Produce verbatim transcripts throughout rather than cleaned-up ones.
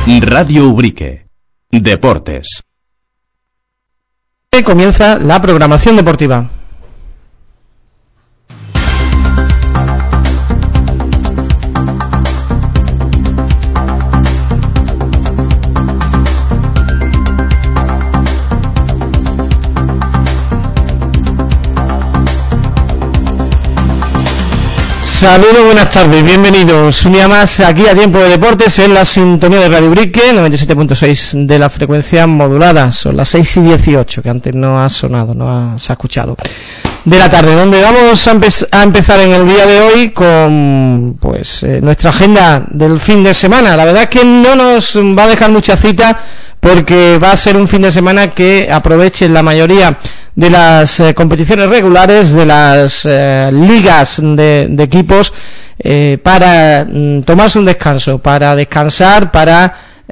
Radio Ubrique. Deportes. Comienza la programación deportiva. Saludos, buenas tardes, bienvenidos un día más aquí a Tiempo de Deportes en la sintonía de Radio Ubrique, noventa y siete punto seis de la frecuencia modulada. Son las seis y dieciocho, que antes no ha sonado, no ha, se ha escuchado, de la tarde, donde vamos a, empe- a empezar en el día de hoy con pues eh, nuestra agenda del fin de semana. La verdad es que no nos va a dejar mucha cita, porque va a ser un fin de semana que aproveche la mayoría de las eh, competiciones regulares, de las eh, ligas de, de equipos, eh, para mm, tomarse un descanso, para descansar, para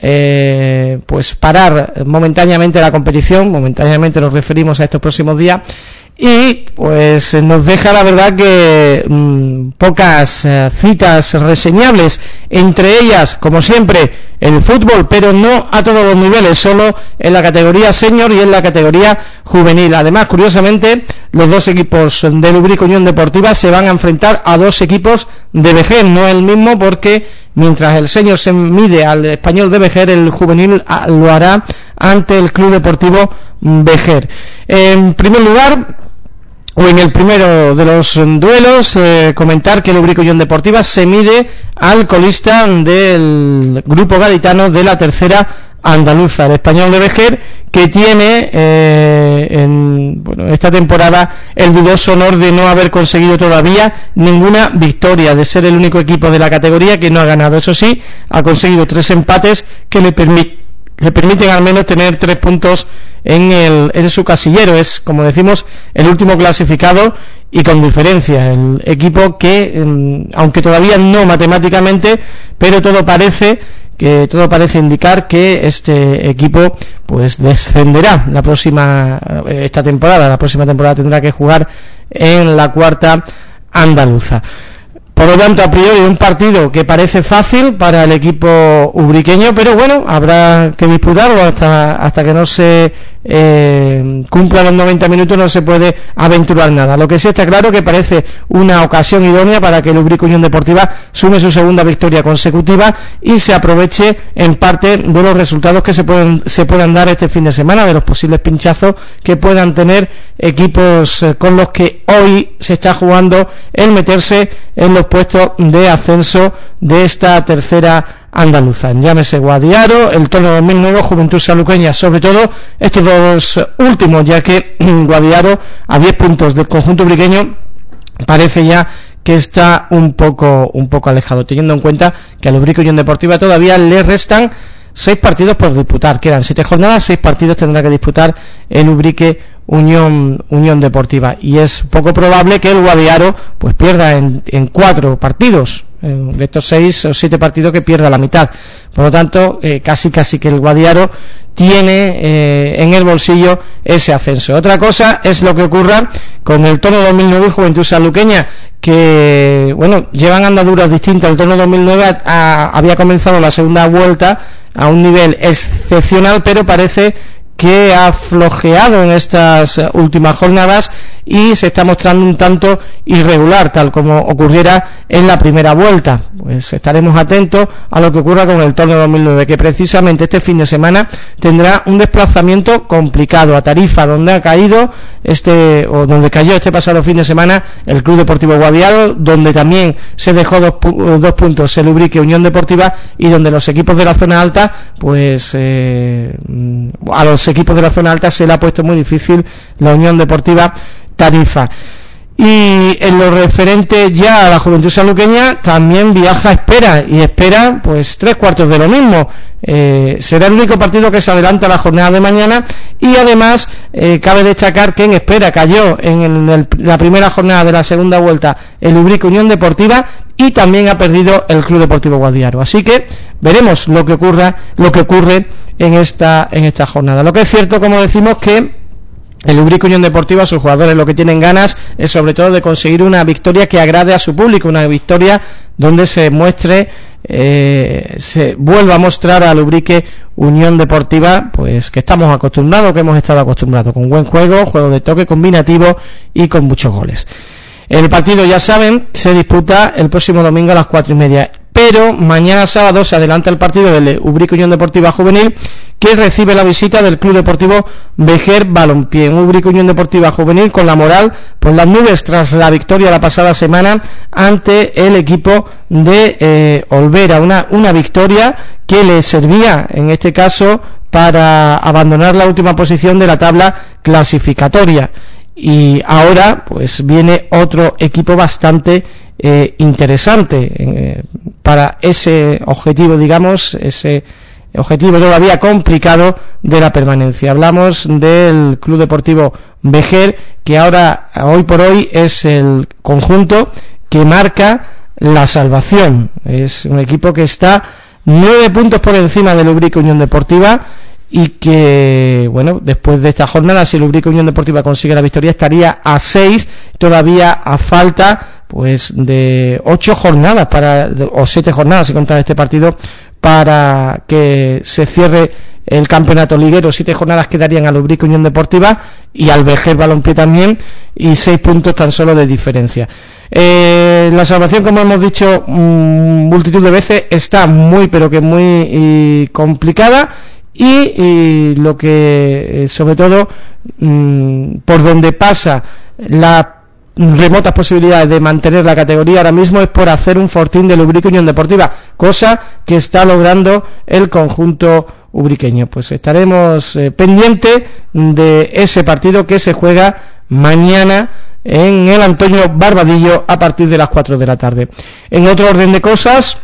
eh, pues parar momentáneamente la competición. Momentáneamente nos referimos a estos próximos días. Y pues nos deja, la verdad, que mmm, pocas eh, citas reseñables, entre ellas, como siempre, el fútbol, pero no a todos los niveles, solo en la categoría senior y en la categoría juvenil. Además, curiosamente, los dos equipos del Ubrique Unión Deportiva se van a enfrentar a dos equipos de Vejer, no el mismo, porque mientras el senior se mide al Español de Vejer, el juvenil lo hará ante el Club Deportivo Vejer. En primer lugar, o en el primero de los duelos, eh, comentar que el Ubrique Unión Deportiva se mide al colista del grupo gaditano de la tercera andaluza, el Español de Vejer, que tiene eh, en bueno, esta temporada el dudoso honor de no haber conseguido todavía ninguna victoria, de ser el único equipo de la categoría que no ha ganado. Eso sí, ha conseguido tres empates que le permiten le permiten al menos tener tres puntos en el en su casillero. Es, como decimos, el último clasificado y con diferencia, el equipo que, eh, aunque todavía no matemáticamente, pero todo parece que todo parece indicar que este equipo pues descenderá la próxima esta temporada. La próxima temporada tendrá que jugar en la cuarta andaluza. Por lo tanto, a priori, un partido que parece fácil para el equipo ubriqueño, pero bueno, habrá que disputarlo hasta hasta que no se eh, cumplan los noventa minutos, no se puede aventurar nada. Lo que sí está claro que parece una ocasión idónea para que el Ubrique Unión Deportiva sume su segunda victoria consecutiva y se aproveche en parte de los resultados que se pueden se puedan dar este fin de semana, de los posibles pinchazos que puedan tener equipos eh, con los que hoy se está jugando el meterse en los puestos de ascenso de esta tercera andaluza. Llámese Guadiaro, el Torno dos mil nueve, Juventud Sanluqueña, sobre todo estos dos últimos, ya que Guadiaro, a diez puntos del conjunto ubriqueño, parece ya que está un poco un poco alejado, teniendo en cuenta que al Ubrique Unión Deportiva todavía le restan seis partidos por disputar. Quedan siete jornadas, seis partidos tendrá que disputar el Ubrique Unión Unión Deportiva, y es poco probable que el Guadiaro pues pierda en, en cuatro partidos, de estos seis o siete partidos, que pierda la mitad. Por lo tanto, eh, casi casi que el Guadiaro tiene eh, en el bolsillo ese ascenso. Otra cosa es lo que ocurra con el Torno dos mil nueve y Juventud Sanluqueña, que bueno, llevan andaduras distintas. El Torno dos mil nueve a, a, había comenzado la segunda vuelta a un nivel excepcional, pero parece que ha flojeado en estas últimas jornadas y se está mostrando un tanto irregular, tal como ocurriera en la primera vuelta. Pues estaremos atentos a lo que ocurra con el Torno dos mil nueve, que precisamente este fin de semana tendrá un desplazamiento complicado a Tarifa, donde ha caído este o donde cayó este pasado fin de semana el Club Deportivo Guadiaro, donde también se dejó dos, dos puntos el Ubrique Unión Deportiva, y donde los equipos de la zona alta pues eh, a los equipos de la zona alta se le ha puesto muy difícil la Unión Deportiva Tarifa. Y en lo referente ya a la Juventud Sanluqueña, también viaja Espera, y Espera pues tres cuartos de lo mismo. Eh, será el único partido que se adelanta a la jornada de mañana, y además eh, cabe destacar que en Espera cayó en el, el, la primera jornada de la segunda vuelta el Ubrique Unión Deportiva, y también ha perdido el Club Deportivo Guadiaro. Así que veremos lo que ocurra, lo que ocurre en esta en esta jornada. Lo que es cierto, como decimos, que el Ubrique Unión Deportiva, sus jugadores lo que tienen ganas es sobre todo de conseguir una victoria que agrade a su público, una victoria donde se muestre eh, se vuelva a mostrar al Ubrique Unión Deportiva, pues que estamos acostumbrados, que hemos estado acostumbrados, con buen juego, juego de toque combinativo y con muchos goles. El partido, ya saben, se disputa el próximo domingo a las cuatro y media, pero mañana sábado se adelanta el partido del Ubrique Unión Deportiva Juvenil, que recibe la visita del Club Deportivo Vejer Balompié. Un Ubrique Unión Deportiva Juvenil con la moral por las nubes tras la victoria la pasada semana ante el equipo de eh, Olvera, una, una victoria que le servía en este caso para abandonar la última posición de la tabla clasificatoria. Y ahora pues viene otro equipo bastante eh, interesante eh, para ese objetivo, digamos, ese objetivo todavía complicado de la permanencia. Hablamos del Club Deportivo Vejer, que ahora, hoy por hoy, es el conjunto que marca la salvación. Es un equipo que está nueve puntos por encima del Ubrique Unión Deportiva, y que, bueno, después de esta jornada, si el Ubrique Unión Deportiva consigue la victoria, estaría a seis, todavía a falta pues de ocho jornadas para o siete jornadas si contar este partido para que se cierre el campeonato liguero. Siete jornadas quedarían al Ubrique Unión Deportiva y al Vejer Balompié también, y seis puntos tan solo de diferencia. Eh, la salvación, como hemos dicho mmm, multitud de veces, está muy pero que muy y, complicada. Y, y lo que eh, sobre todo mmm, por donde pasa las remotas posibilidades de mantener la categoría ahora mismo es por hacer un fortín del Ubrique Unión Deportiva, cosa que está logrando el conjunto ubriqueño. Pues estaremos eh, pendientes de ese partido que se juega mañana en el Antonio Barbadillo a partir de las cuatro de la tarde. En otro orden de cosas,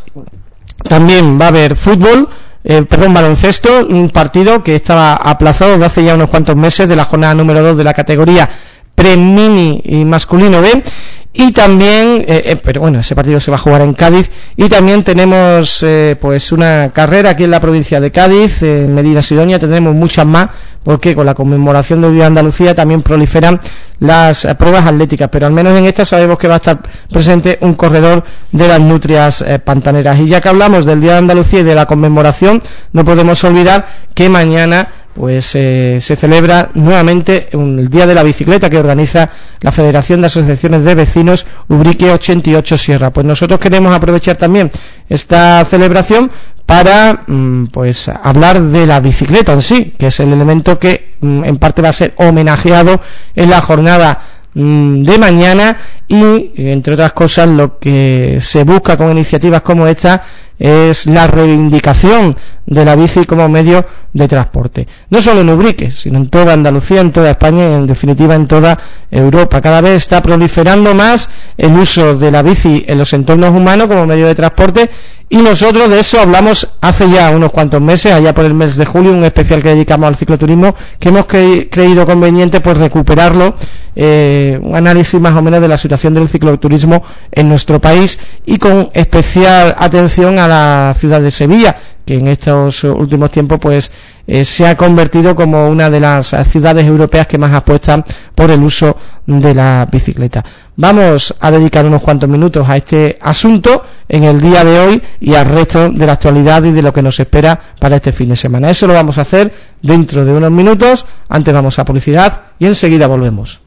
también va a haber fútbol. Eh, perdón, baloncesto, un partido que estaba aplazado desde hace ya unos cuantos meses, de la jornada número dos de la categoría pre-mini y masculino B, y también, eh, eh, pero bueno, ese partido se va a jugar en Cádiz, y también tenemos eh, pues una carrera aquí en la provincia de Cádiz, eh, en Medina Sidonia. Tendremos muchas más, porque con la conmemoración del Día de Andalucía también proliferan las eh, pruebas atléticas, pero al menos en esta sabemos que va a estar presente un corredor de las nutrias eh, pantaneras. Y ya que hablamos del Día de Andalucía y de la conmemoración, no podemos olvidar que mañana pues eh, se celebra nuevamente un, el Día de la Bicicleta, que organiza la Federación de Asociaciones de Vecinos Ubrique ochenta y ocho Sierra. Pues nosotros queremos aprovechar también esta celebración para mm, pues hablar de la bicicleta en sí, que es el elemento que mm, en parte va a ser homenajeado en la jornada mm, de mañana, y entre otras cosas lo que se busca con iniciativas como esta es la reivindicación de la bici como medio de transporte, no solo en Ubrique, sino en toda Andalucía, en toda España y en definitiva en toda Europa. Cada vez está proliferando más el uso de la bici en los entornos humanos como medio de transporte, y nosotros de eso hablamos hace ya unos cuantos meses, allá por el mes de julio, un especial que dedicamos al cicloturismo, que hemos cre- creído conveniente pues recuperarlo, eh, un análisis más o menos de la situación del cicloturismo en nuestro país, y con especial atención a la ciudad de Sevilla, que en estos últimos tiempos pues eh, se ha convertido como una de las ciudades europeas que más apuestan por el uso de la bicicleta. Vamos a dedicar unos cuantos minutos a este asunto en el día de hoy y al resto de la actualidad y de lo que nos espera para este fin de semana. Eso lo vamos a hacer dentro de unos minutos. Antes vamos a publicidad y enseguida volvemos.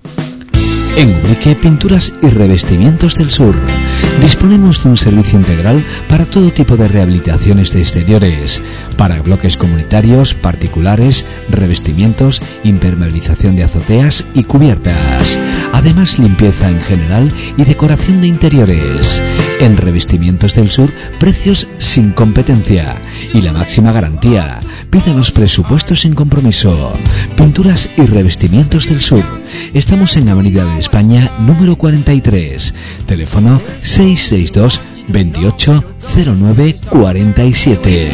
En Ubrique Pinturas y Revestimientos del Sur disponemos de un servicio integral para todo tipo de rehabilitaciones de exteriores, para bloques comunitarios, particulares, revestimientos, impermeabilización de azoteas y cubiertas. Además, limpieza en general y decoración de interiores. En Revestimientos del Sur, precios sin competencia y la máxima garantía. Pídanos presupuestos sin compromiso. Pinturas y Revestimientos del Sur. Estamos en Avenida de España número cuarenta y tres. Teléfono seis seis dos, veintiocho, cero nueve, cuarenta y siete.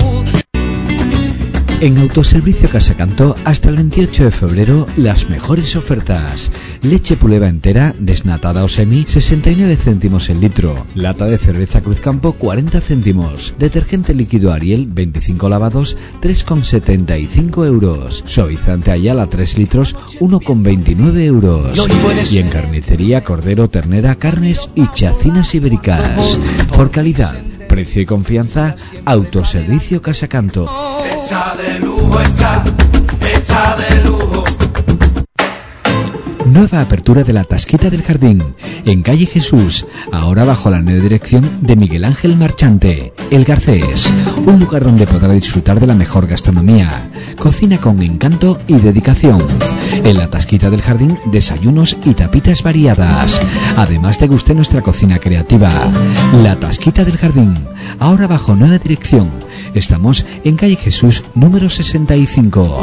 En Autoservicio Casacanto, hasta el veintiocho de febrero, las mejores ofertas. Leche Puleva entera, desnatada o semi, sesenta y nueve céntimos el litro. Lata de cerveza Cruzcampo, cuarenta céntimos. Detergente líquido Ariel, veinticinco lavados, tres con setenta y cinco euros. Suavizante Ayala, tres litros, uno con veintinueve euros. Y en carnicería, cordero, ternera, carnes y chacinas ibéricas. Por calidad, precio y confianza, Autoservicio Casacanto. Está de lujo, está, está de lujo. Nueva apertura de la Tasquita del Jardín, en calle Jesús, ahora bajo la nueva dirección de Miguel Ángel Marchante, El Garcés, un lugar donde podrá disfrutar de la mejor gastronomía, cocina con encanto y dedicación. En la Tasquita del Jardín, desayunos y tapitas variadas. Además, te guste nuestra cocina creativa. La Tasquita del Jardín, ahora bajo nueva dirección. Estamos en calle Jesús número sesenta y cinco.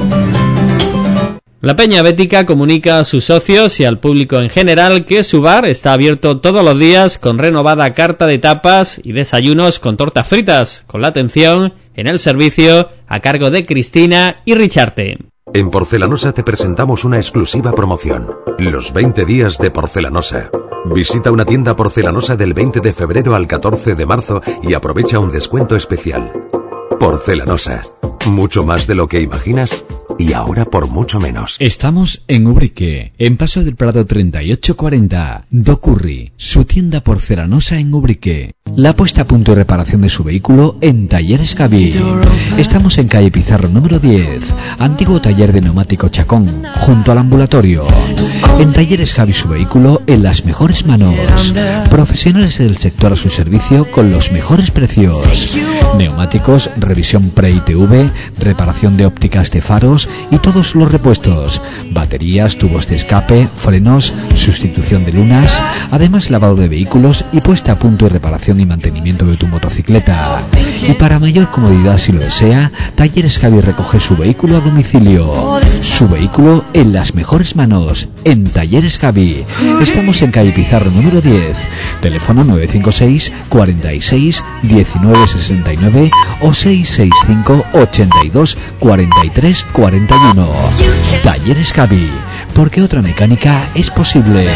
La Peña Bética comunica a sus socios y al público en general que su bar está abierto todos los días con renovada carta de tapas y desayunos con tortas fritas, con la atención en el servicio a cargo de Cristina y Richarte. En Porcelanosa te presentamos una exclusiva promoción, los veinte días de Porcelanosa. Visita una tienda porcelanosa del veinte de febrero al catorce de marzo y aprovecha un descuento especial. Porcelanosa, mucho más de lo que imaginas y ahora por mucho menos. Estamos en Ubrique, en Paso del Prado treinta y ocho cuarenta. Docurri, su tienda porcelanosa en Ubrique. La puesta a punto y reparación de su vehículo en Talleres Javi. Estamos en calle Pizarro número diez, antiguo taller de neumático Chacón, junto al ambulatorio. En Talleres Javi su vehículo en las mejores manos. Profesionales del sector a su servicio con los mejores precios. Neumáticos, revisión pre-I T V, reparación de ópticas de faros y todos los repuestos. Baterías, tubos de escape, frenos, sustitución de lunas, además lavado de vehículos y puesta a punto y reparación y mantenimiento de tu motocicleta. Y para mayor comodidad si lo desea, Talleres Javi recoge su vehículo a domicilio. Su vehículo en las mejores manos, en Talleres Javi. Estamos en calle Pizarro número diez, teléfono nueve cinco seis, cuarenta y seis, diecinueve sesenta y nueve o seis seis cinco, ochenta y dos, cuarenta y tres, cuarenta y uno. Talleres Javi, porque otra mecánica es posible.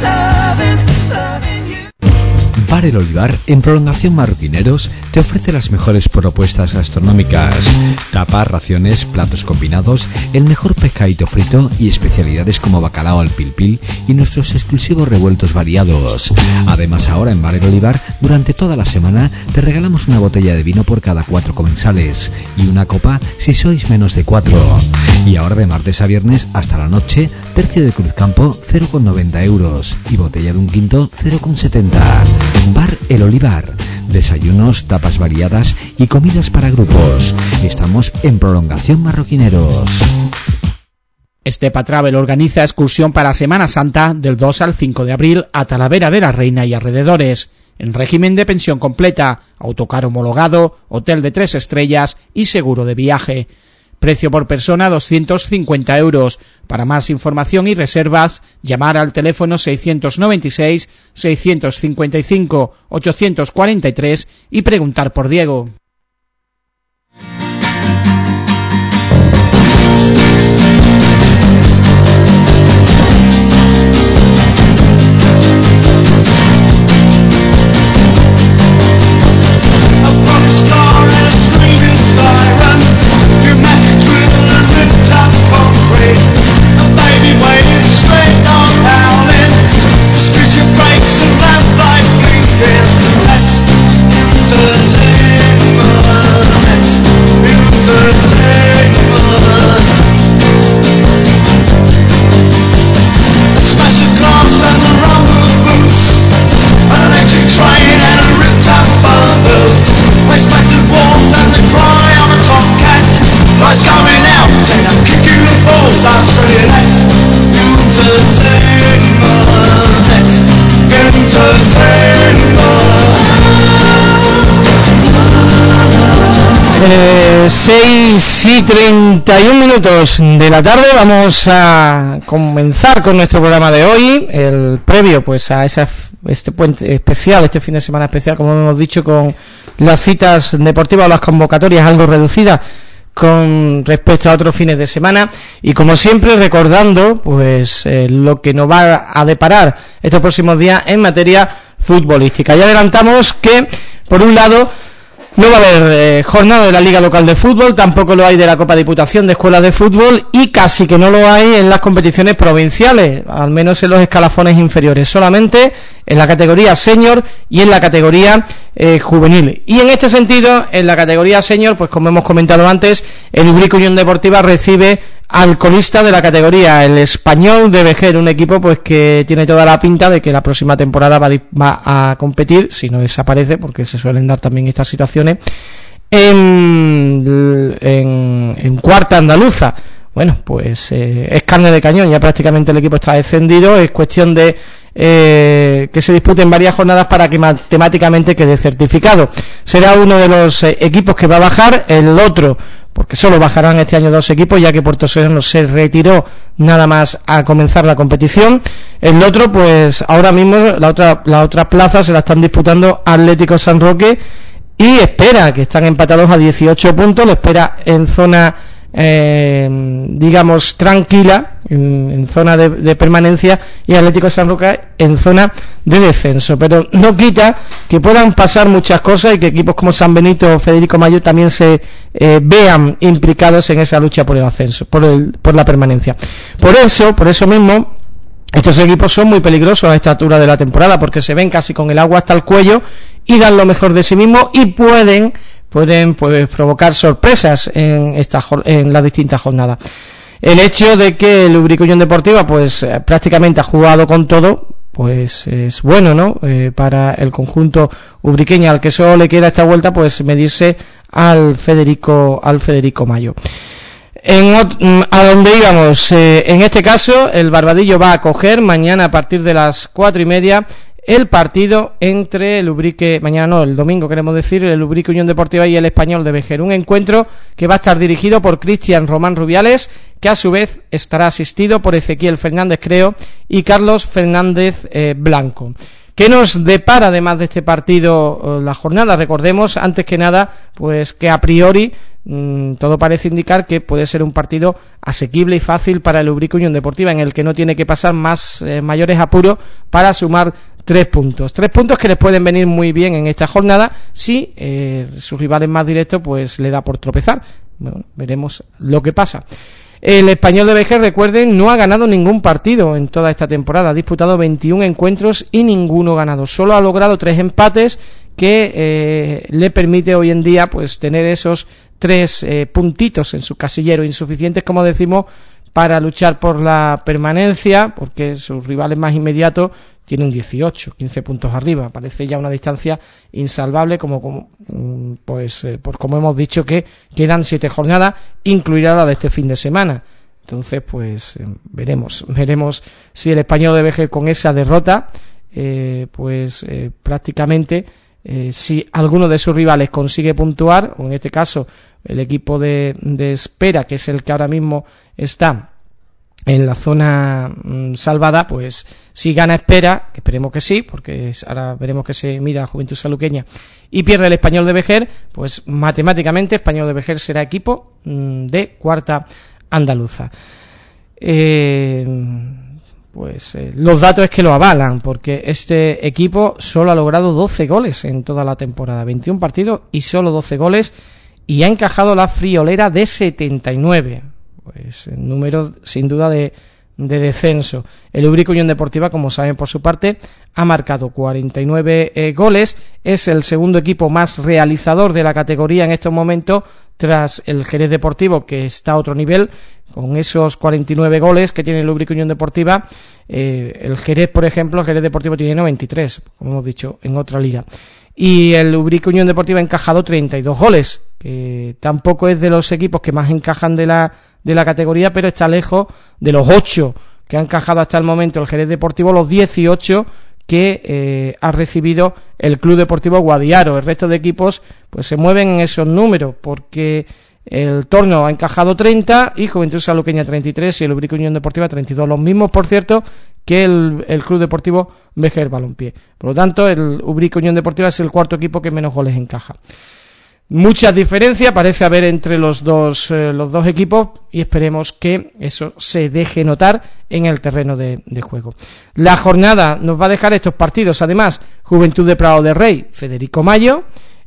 Bar El Olivar, en Prolongación Marroquineros, te ofrece las mejores propuestas gastronómicas. Tapas, raciones, platos combinados, el mejor pescadito frito y especialidades como bacalao al pil pil y nuestros exclusivos revueltos variados. Además, ahora en Bar El Olivar, durante toda la semana, te regalamos una botella de vino por cada cuatro comensales y una copa si sois menos de cuatro. Y ahora de martes a viernes hasta la noche, tercio de Cruzcampo cero coma noventa euros y botella de un quinto cero coma setenta. Bar El Olivar, desayunos, tapas variadas y comidas para grupos. Estamos en Prolongación Marroquineros. Estepa Travel organiza excursión para Semana Santa del dos al cinco de abril a Talavera de la Reina y alrededores, en régimen de pensión completa, autocar homologado, hotel de tres estrellas y seguro de viaje. Precio por persona doscientos cincuenta euros. Para más información y reservas, llamar al teléfono seiscientos noventa y seis, seiscientos cincuenta y cinco, ochocientos cuarenta y tres y preguntar por Diego. Eh, seis y treinta y un minutos de la tarde. Vamos a comenzar con nuestro programa de hoy, el previo pues a esa, este puente especial, este fin de semana especial, como hemos dicho, con las citas deportivas o las convocatorias algo reducidas con respecto a otros fines de semana, y como siempre recordando pues eh, lo que nos va a deparar estos próximos días en materia futbolística. Ya adelantamos que por un lado No va a haber eh, jornada de la Liga Local de Fútbol, tampoco lo hay de la Copa Diputación de Escuelas de Fútbol y casi que no lo hay en las competiciones provinciales, al menos en los escalafones inferiores, solamente en la categoría senior y en la categoría eh, juvenil. Y en este sentido, en la categoría senior, pues como hemos comentado antes, el Ubrique Unión Deportiva recibe al colista de la categoría, el Español de Vejer, un equipo pues que tiene toda la pinta de que la próxima temporada va, va a competir, si no desaparece, porque se suelen dar también estas situaciones, en, en, en cuarta andaluza. Bueno, pues eh, es carne de cañón, ya prácticamente el equipo está descendido, es cuestión de eh, que se disputen varias jornadas para que matemáticamente quede certificado. Será uno de los eh, equipos que va a bajar, el otro, porque solo bajarán este año dos equipos, ya que Puerto Sereno se retiró nada más a comenzar la competición. El otro, pues ahora mismo la otra la otra plaza se la están disputando Atlético San Roque y espera, que están empatados a dieciocho puntos, lo espera en zona eh, digamos tranquila, en, en zona de, de permanencia, y Atlético San Roque en zona de descenso, pero no quita que puedan pasar muchas cosas y que equipos como San Benito o Federico Mayo también se eh, vean implicados en esa lucha por el ascenso, por el, por la permanencia. Por eso, por eso mismo, estos equipos son muy peligrosos a esta altura de la temporada, porque se ven casi con el agua hasta el cuello y dan lo mejor de sí mismos y pueden pueden pues provocar sorpresas en esta en las distintas jornadas. El hecho de que el Ubrique Unión Deportiva pues prácticamente ha jugado con todo, pues es bueno, ¿no? Eh, para el conjunto ubriqueño, al que solo le queda esta vuelta pues medirse al Federico al Federico Mayo. En, a donde íbamos, eh, en este caso el Barbadillo va a acoger mañana a partir de las cuatro y media el partido entre el Ubrique, mañana no, el domingo queremos decir, el Ubrique Unión Deportiva y el Español de Vejer, un encuentro que va a estar dirigido por Cristian Román Rubiales, que a su vez estará asistido por Ezequiel Fernández Creo y Carlos Fernández eh, Blanco. ¿Qué nos depara además de este partido la jornada? Recordemos, antes que nada, pues que a priori mmm, todo parece indicar que puede ser un partido asequible y fácil para el Ubrique Unión Deportiva, en el que no tiene que pasar más eh, mayores apuros para sumar tres puntos. Tres puntos que les pueden venir muy bien en esta jornada si eh, sus rivales más directos pues le da por tropezar. Bueno, veremos lo que pasa. El Español de Vejer, recuerden, no ha ganado ningún partido en toda esta temporada, ha disputado veintiún encuentros y ninguno ganado, solo ha logrado tres empates que eh, le permite hoy en día pues tener esos tres eh, puntitos en su casillero, insuficientes como decimos para luchar por la permanencia, porque sus rivales más inmediatos tienen dieciocho, quince puntos arriba, parece ya una distancia insalvable, como, como pues eh, por como hemos dicho que quedan siete jornadas, incluida la de este fin de semana. Entonces, pues eh, veremos, veremos si el Español de Vejer con esa derrota, eh, pues eh, prácticamente eh, si alguno de sus rivales consigue puntuar, o en este caso el equipo de, de Espera, que es el que ahora mismo está en la zona mmm, salvada, pues si gana Espera, que esperemos que sí, porque ahora veremos que se mide a la Juventud Saluqueña, y pierde el Español de Vejer, pues matemáticamente Español de Vejer será equipo mmm, de cuarta andaluza. Eh, pues eh, los datos es que lo avalan, porque este equipo solo ha logrado doce goles en toda la temporada, veintiún partidos y solo doce goles, y ha encajado la friolera de setenta y nueve. Pues número sin duda de, de descenso. El Ubrique Unión Deportiva, como saben por su parte, ha marcado cuarenta y nueve eh, goles, es el segundo equipo más realizador de la categoría en estos momentos, tras el Jerez Deportivo, que está a otro nivel, con esos cuarenta y nueve goles que tiene el Ubrique Unión Deportiva. Eh, el Jerez, por ejemplo, el Jerez Deportivo tiene noventa y tres, como hemos dicho, en otra liga. Y el Ubrique Unión Deportiva ha encajado treinta y dos goles, que tampoco es de los equipos que más encajan de la de la categoría, pero está lejos de los ocho que ha encajado hasta el momento el Jerez Deportivo, los dieciocho que eh, ha recibido el Club Deportivo Guadiaro. El resto de equipos pues se mueven en esos números, porque el Torno ha encajado treinta y Juventud Saluqueña treinta y tres y el Ubrique Unión Deportiva treinta y dos, los mismos por cierto que el, el Club Deportivo Vejer Balompié. Por lo tanto, el Ubrique Unión Deportiva es el cuarto equipo que menos goles encaja. Muchas diferencias parece haber entre los dos eh, los dos equipos, y esperemos que eso se deje notar en el terreno de, de juego. La jornada nos va a dejar estos partidos, además: Juventud de Prado de Rey, Federico Mayo,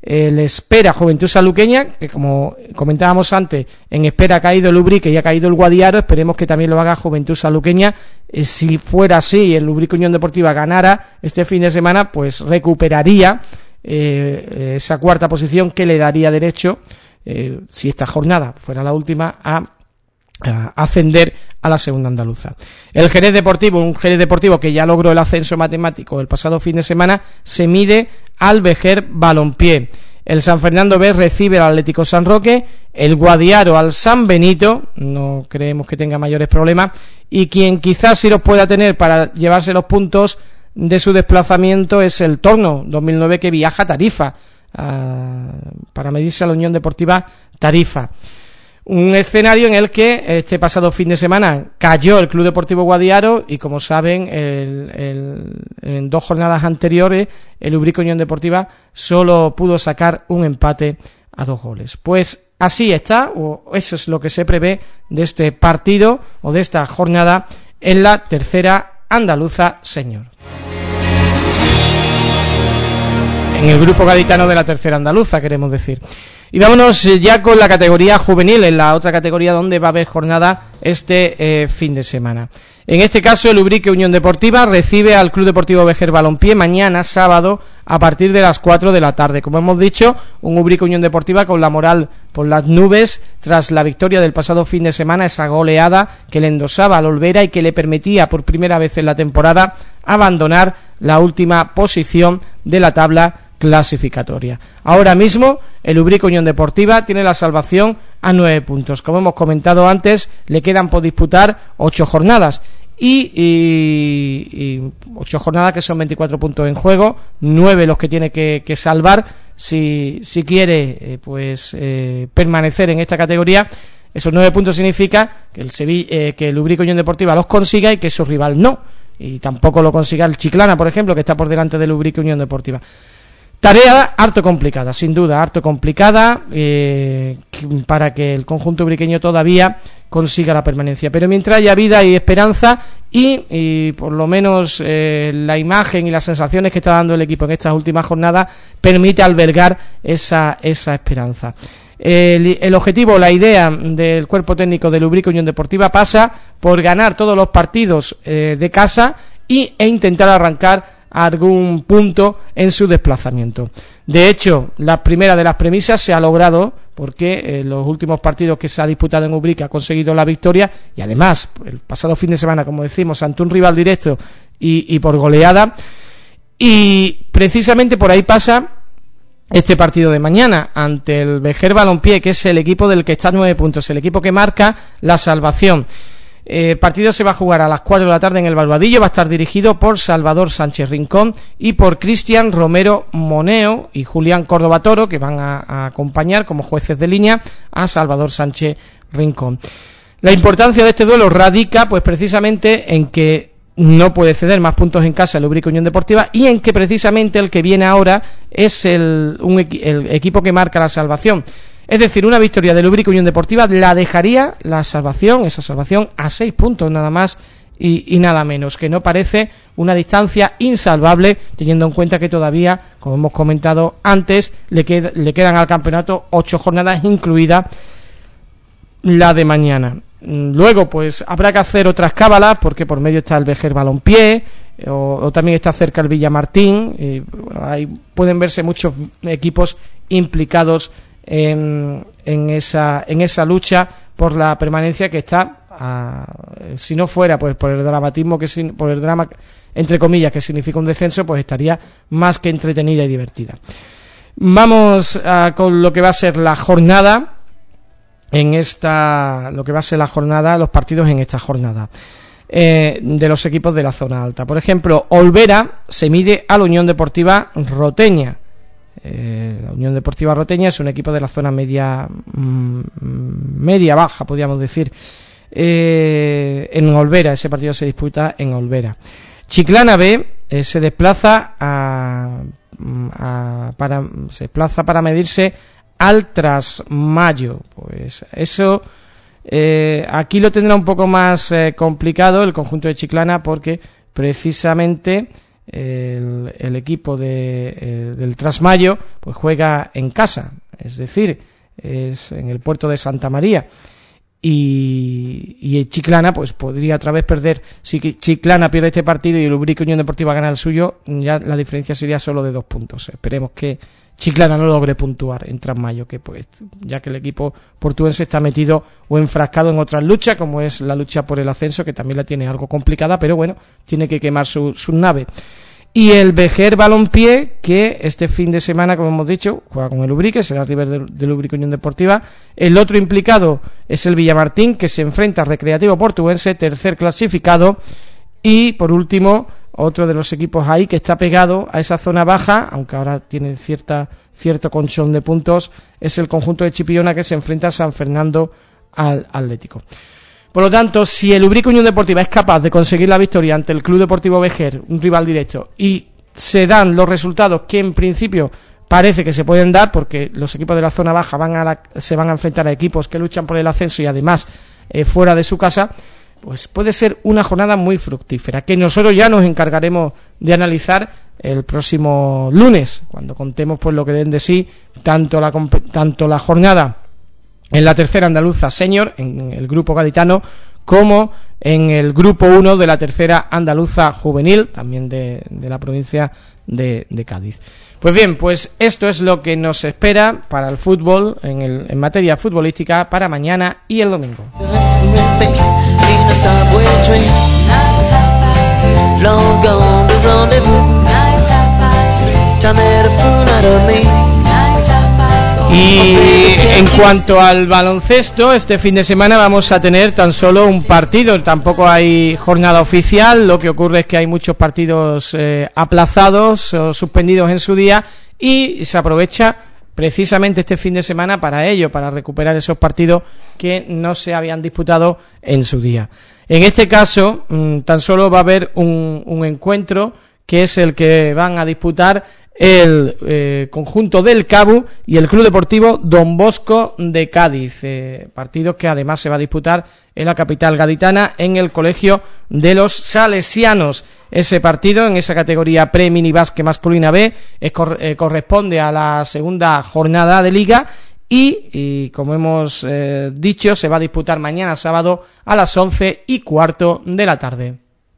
Eh, le espera Juventud Sanluqueña, que como comentábamos antes, en espera ha caído el Ubrique y ha caído el Guadiaro. Esperemos que también lo haga Juventud Sanluqueña. Eh, si fuera así y el Ubrique Unión Deportiva ganara este fin de semana, pues recuperaría eh, esa cuarta posición que le daría derecho, eh, si esta jornada fuera la última, a ascender a la segunda andaluza. El Jerez Deportivo, un Jerez Deportivo que ya logró el ascenso matemático el pasado fin de semana, se mide al Vejer Balompié. El San Fernando B recibe al Atlético San Roque, el Guadiaro al San Benito, no creemos que tenga mayores problemas, y quien quizás sí los pueda tener para llevarse los puntos de su desplazamiento es el Torno dos mil nueve, que viaja a Tarifa a, para medirse a la Unión Deportiva Tarifa. Un escenario en el que este pasado fin de semana cayó el Club Deportivo Guadiaro y, como saben, el, el, en dos jornadas anteriores el Ubrique Unión Deportiva solo pudo sacar un empate a dos goles. Pues así está, o eso es lo que se prevé de este partido o de esta jornada en la tercera andaluza, señor. En el grupo gaditano de la tercera andaluza, queremos decir. Y vámonos ya con la categoría juvenil, en la otra categoría donde va a haber jornada este eh, fin de semana. En este caso, el Ubrique Unión Deportiva recibe al Club Deportivo Vejer Balompié mañana sábado a partir de las cuatro de la tarde. Como hemos dicho, un Ubrique Unión Deportiva con la moral por las nubes tras la victoria del pasado fin de semana, esa goleada que le endosaba al Olvera y que le permitía por primera vez en la temporada abandonar la última posición de la tabla clasificatoria. Ahora mismo el Ubrique Unión Deportiva tiene la salvación a nueve puntos. Como hemos comentado antes, le quedan por disputar ocho jornadas y, y, y ocho jornadas que son veinticuatro puntos en juego, nueve los que tiene que, que salvar si, si quiere eh, pues eh, permanecer en esta categoría. Esos nueve puntos significa que el Sevilla, eh, que el Ubrique Unión Deportiva los consiga y que su rival no, y tampoco lo consiga el Chiclana, por ejemplo, que está por delante del Ubrique Unión Deportiva. Tarea harto complicada, sin duda, harto complicada eh, para que el conjunto ubriqueño todavía consiga la permanencia. Pero mientras haya vida y esperanza y, y por lo menos eh, la imagen y las sensaciones que está dando el equipo en estas últimas jornadas permite albergar esa, esa esperanza. El, el objetivo, la idea del cuerpo técnico del Ubrique Unión Deportiva pasa por ganar todos los partidos eh, de casa y, e intentar arrancar algún punto en su desplazamiento. De hecho, la primera de las premisas se ha logrado porque en los últimos partidos que se ha disputado en Ubrique ha conseguido la victoria y además el pasado fin de semana, como decimos, ante un rival directo y, y por goleada, y precisamente por ahí pasa este partido de mañana ante el Vejer Balompié, que es el equipo del que está a nueve puntos, el equipo que marca la salvación. El partido se va a jugar a las cuatro de la tarde en el Balbadillo, va a estar dirigido por Salvador Sánchez Rincón y por Cristian Romero Moneo y Julián Córdoba Toro, que van a, a acompañar como jueces de línea a Salvador Sánchez Rincón. La importancia de este duelo radica pues precisamente en que no puede ceder más puntos en casa el Ubrique Unión Deportiva y en que precisamente el que viene ahora es el, un, el equipo que marca la salvación. Es decir, una victoria del Ubrique Unión Deportiva la dejaría la salvación, esa salvación, a seis puntos nada más y, y nada menos, que no parece una distancia insalvable, teniendo en cuenta que todavía, como hemos comentado antes, le, qued, le quedan al campeonato ocho jornadas, incluida la de mañana. Luego, pues, habrá que hacer otras cábalas, porque por medio está el Vejer Balompié, o, o también está cerca el Villamartín, y, bueno, ahí pueden verse muchos equipos implicados En, en esa en esa lucha por la permanencia que está a, si no fuera pues por el dramatismo que por el drama entre comillas que significa un descenso, pues estaría más que entretenida y divertida. Vamos a, con lo que va a ser la jornada en esta lo que va a ser la jornada los partidos en esta jornada eh, de los equipos de la zona alta. Por ejemplo, Olvera se mide a la Unión Deportiva Roteña. Eh, la Unión Deportiva Roteña es un equipo de la zona media mmm, media baja, podríamos decir, eh, en Olvera. Ese partido se disputa en Olvera. Chiclana B eh, se desplaza a, a para se desplaza para medirse al Trasmayo. Pues eso eh, aquí lo tendrá un poco más eh, complicado el conjunto de Chiclana, porque precisamente el, el equipo de, eh, del Trasmayo pues juega en casa, es decir, es en el puerto de Santa María. Y, y Chiclana pues podría otra vez perder. Si Chiclana pierde este partido y el Ubrique Unión Deportiva gana el suyo, ya la diferencia sería solo de dos puntos. Esperemos que Chiclana no logre puntuar en Trasmayo, que pues ya que el equipo portuense está metido o enfrascado en otras luchas, como es la lucha por el ascenso, que también la tiene algo complicada, pero bueno, tiene que quemar su, su nave. Y el Vejer Balompié, que este fin de semana, como hemos dicho, juega con el Ubrique, será el rival del, del Ubrique Unión Deportiva. El otro implicado es el Villamartín, que se enfrenta al Recreativo Portuense, tercer clasificado. Y por último, otro de los equipos ahí que está pegado a esa zona baja, aunque ahora tiene cierta cierto colchón de puntos, es el conjunto de Chipiona, que se enfrenta a San Fernando al Atlético. Por lo tanto, si el Ubrique Unión Deportiva es capaz de conseguir la victoria ante el Club Deportivo Vejer, un rival directo, y se dan los resultados que en principio parece que se pueden dar, porque los equipos de la zona baja van a la, se van a enfrentar a equipos que luchan por el ascenso y además eh, fuera de su casa, pues puede ser una jornada muy fructífera, que nosotros ya nos encargaremos de analizar el próximo lunes, cuando contemos pues lo que den de sí tanto la, tanto la jornada en la tercera andaluza senior, en el grupo gaditano, como en el grupo uno de la tercera andaluza juvenil, también de, de la provincia de, de Cádiz. Pues bien, pues esto es lo que nos espera para el fútbol, en, el, en materia futbolística, para mañana y el domingo. Y en cuanto al baloncesto, este fin de semana vamos a tener tan solo un partido, tampoco hay jornada oficial, lo que ocurre es que hay muchos partidos eh, aplazados o suspendidos en su día y se aprovecha precisamente este fin de semana para ello, para recuperar esos partidos que no se habían disputado en su día. En este caso, mmm, tan solo va a haber un, un encuentro que es el que van a disputar el eh, conjunto del Cabu y el Club Deportivo Don Bosco de Cádiz, eh, partidos que además se va a disputar en la capital gaditana, en el Colegio de los Salesianos. Ese partido, en esa categoría pre-mini básquet masculina B, es, eh, corresponde a la segunda jornada de liga y, y como hemos eh, dicho, se va a disputar mañana sábado a las once y cuarto de la tarde.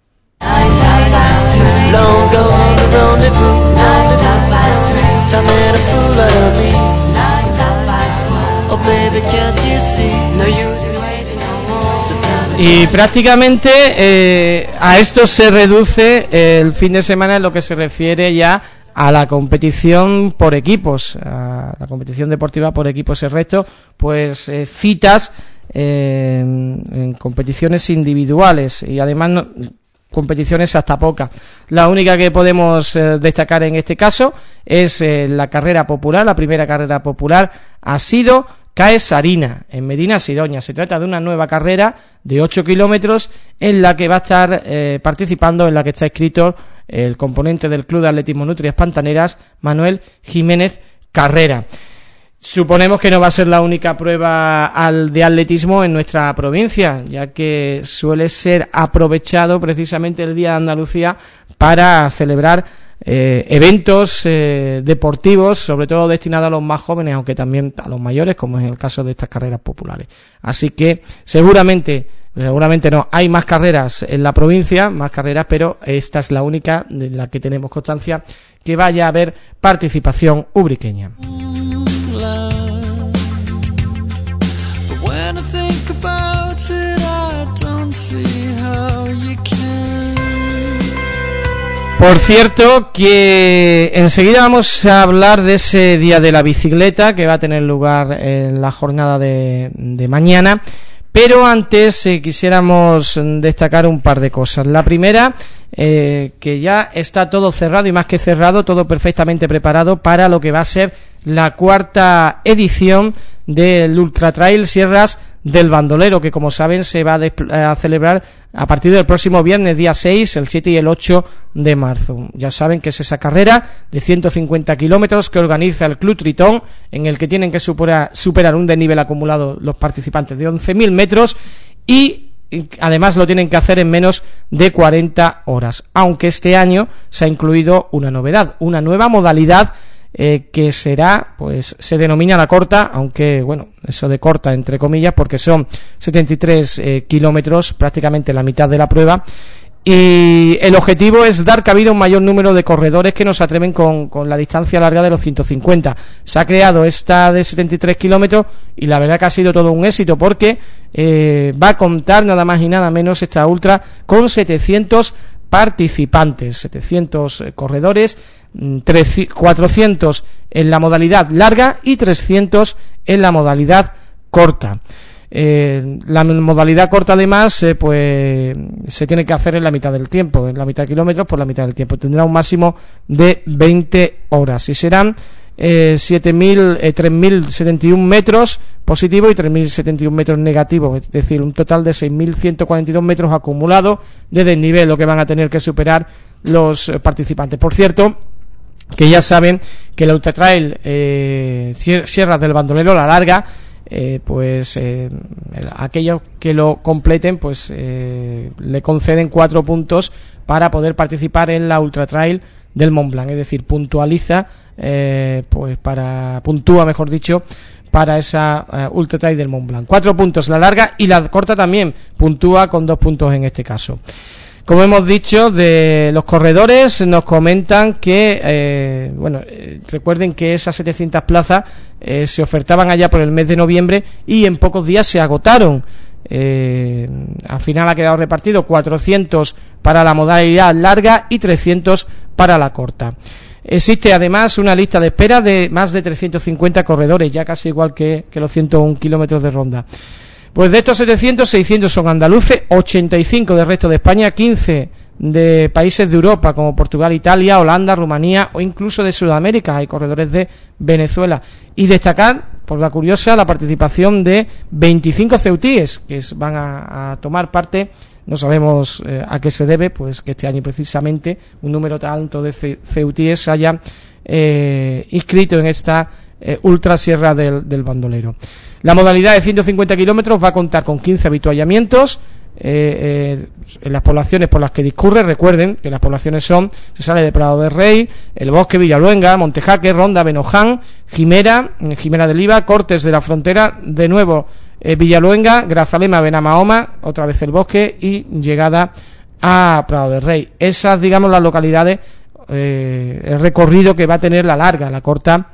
Y prácticamente eh, a esto se reduce el fin de semana en lo que se refiere ya a la competición por equipos, a la competición deportiva por equipos. El resto, pues eh, citas eh, en competiciones individuales y además no, competiciones hasta pocas. La única que podemos eh, destacar en este caso es eh, la carrera popular. La primera carrera popular ha sido CAE Sarina, en Medina Sidoña. Se trata de una nueva carrera de ocho kilómetros en la que va a estar eh, participando, en la que está inscrito el componente del Club de Atletismo Nutrias Pantaneras, Manuel Jiménez Carrera. Suponemos que no va a ser la única prueba al de atletismo en nuestra provincia, ya que suele ser aprovechado precisamente el Día de Andalucía para celebrar eh, eventos eh, deportivos, sobre todo destinados a los más jóvenes, aunque también a los mayores, como es el caso de estas carreras populares. Así que seguramente, seguramente no, hay más carreras en la provincia, más carreras, pero esta es la única de la que tenemos constancia que vaya a haber participación ubriqueña. Por cierto, que enseguida vamos a hablar de ese día de la bicicleta que va a tener lugar en la jornada de, de mañana, pero antes eh, quisiéramos destacar un par de cosas. La primera, eh, que ya está todo cerrado y más que cerrado, todo perfectamente preparado para lo que va a ser la cuarta edición del Ultra Trail Sierras del Bandolero, que como saben se va a, a celebrar a partir del próximo viernes día seis, el siete y el ocho de marzo. Ya saben que es esa carrera de ciento cincuenta kilómetros que organiza el Club Tritón, en el que tienen que superar, superar un desnivel acumulado los participantes de once mil metros y y además lo tienen que hacer en menos de cuarenta horas, aunque este año se ha incluido una novedad, una nueva modalidad eh, que será, pues se denomina la corta, aunque bueno, eso de corta entre comillas, porque son setenta y tres eh, kilómetros, prácticamente la mitad de la prueba. Y el objetivo es dar cabida a un mayor número de corredores que no se atreven con, con la distancia larga de los ciento cincuenta. Se ha creado esta de setenta y tres kilómetros y la verdad que ha sido todo un éxito, porque eh, va a contar nada más y nada menos esta ultra con setecientos participantes, setecientos eh, corredores, cuatrocientos en la modalidad larga y trescientos en la modalidad corta. Eh, la modalidad corta además eh, pues se tiene que hacer en la mitad del tiempo, en la mitad de kilómetros por la mitad del tiempo, tendrá un máximo de veinte horas y serán eh, siete mil, eh, tres mil setenta y uno metros positivos y tres mil setenta y uno metros negativos, es decir, un total de seis mil ciento cuarenta y dos metros acumulados de desnivel, lo que van a tener que superar los eh, participantes. Por cierto, que ya saben que la Ultra Trail eh, Sierras del Bandolero, la larga, Eh, pues eh, aquellos que lo completen pues eh, le conceden cuatro puntos para poder participar en la Ultra Trail del Mont Blanc, es decir, puntualiza eh, pues para puntúa mejor dicho para esa uh, Ultra Trail del Mont Blanc. Cuatro puntos la larga y la corta también puntúa con dos puntos en este caso. Como hemos dicho, de los corredores nos comentan que, eh, bueno, eh, recuerden que esas setecientas plazas eh, se ofertaban allá por el mes de noviembre y en pocos días se agotaron. Eh, al final ha quedado repartido cuatrocientos para la modalidad larga y trescientos para la corta. Existe además una lista de espera de más de trescientos cincuenta corredores, ya casi igual que, que los ciento uno kilómetros de ronda. Pues de estos setecientos, seiscientos son andaluces, ochenta y cinco del resto de España, quince de países de Europa como Portugal, Italia, Holanda, Rumanía o incluso de Sudamérica. Hay corredores de Venezuela. Y destacar, por la curiosa, la participación de veinticinco ceutíes que van a, a tomar parte. No sabemos eh, a qué se debe, pues que este año precisamente un número tan alto de ceutíes se haya eh, inscrito en esta eh, Ultra Sierra del, del Bandolero. La modalidad de ciento cincuenta kilómetros va a contar con quince avituallamientos eh, eh, en las poblaciones por las que discurre. Recuerden que las poblaciones son, se sale de Prado de Rey, El Bosque, Villaluenga, Montejaque, Ronda, Benoján, Jimera, Jimera del Iba, Cortes de la Frontera, de nuevo eh, Villaluenga, Grazalema, Benamahoma, otra vez El Bosque y llegada a Prado de Rey. Esas, digamos, las localidades, eh, el recorrido que va a tener la larga. La corta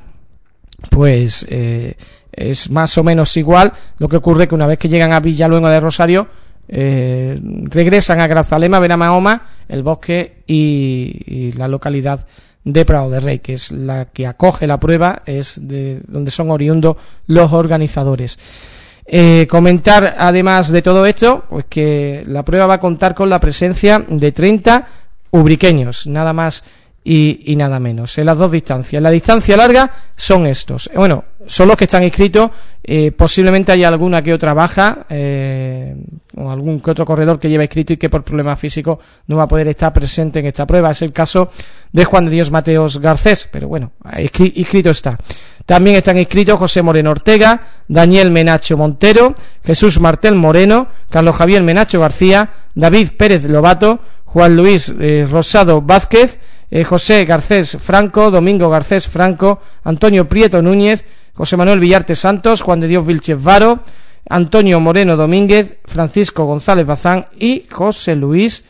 pues eh, es más o menos igual. Lo que ocurre que una vez que llegan a Villaluenga de Rosario eh, regresan a Grazalema, Benamahoma, El Bosque y, y la localidad de Prado de Rey, que es la que acoge la prueba, es de donde son oriundos los organizadores. Eh, comentar además de todo esto, pues que la prueba va a contar con la presencia de treinta ubriqueños, nada más y, y nada menos, en las dos distancias. La distancia larga son estos, bueno, son los que están inscritos, eh, posiblemente haya alguna que otra baja, eh, o algún que otro corredor que lleva inscrito y que por problemas físicos no va a poder estar presente en esta prueba. Es el caso de Juan de Dios Mateos Garcés, pero bueno, inscrito está. También están inscritos José Moreno Ortega, Daniel Menacho Montero, Jesús Martel Moreno, Carlos Javier Menacho García, David Pérez Lobato, Juan Luis eh, Rosado Vázquez, eh, José Garcés Franco, Domingo Garcés Franco, Antonio Prieto Núñez, José Manuel Villarte Santos, Juan de Dios Vilches Varo, Antonio Moreno Domínguez, Francisco González Bazán y José Luis.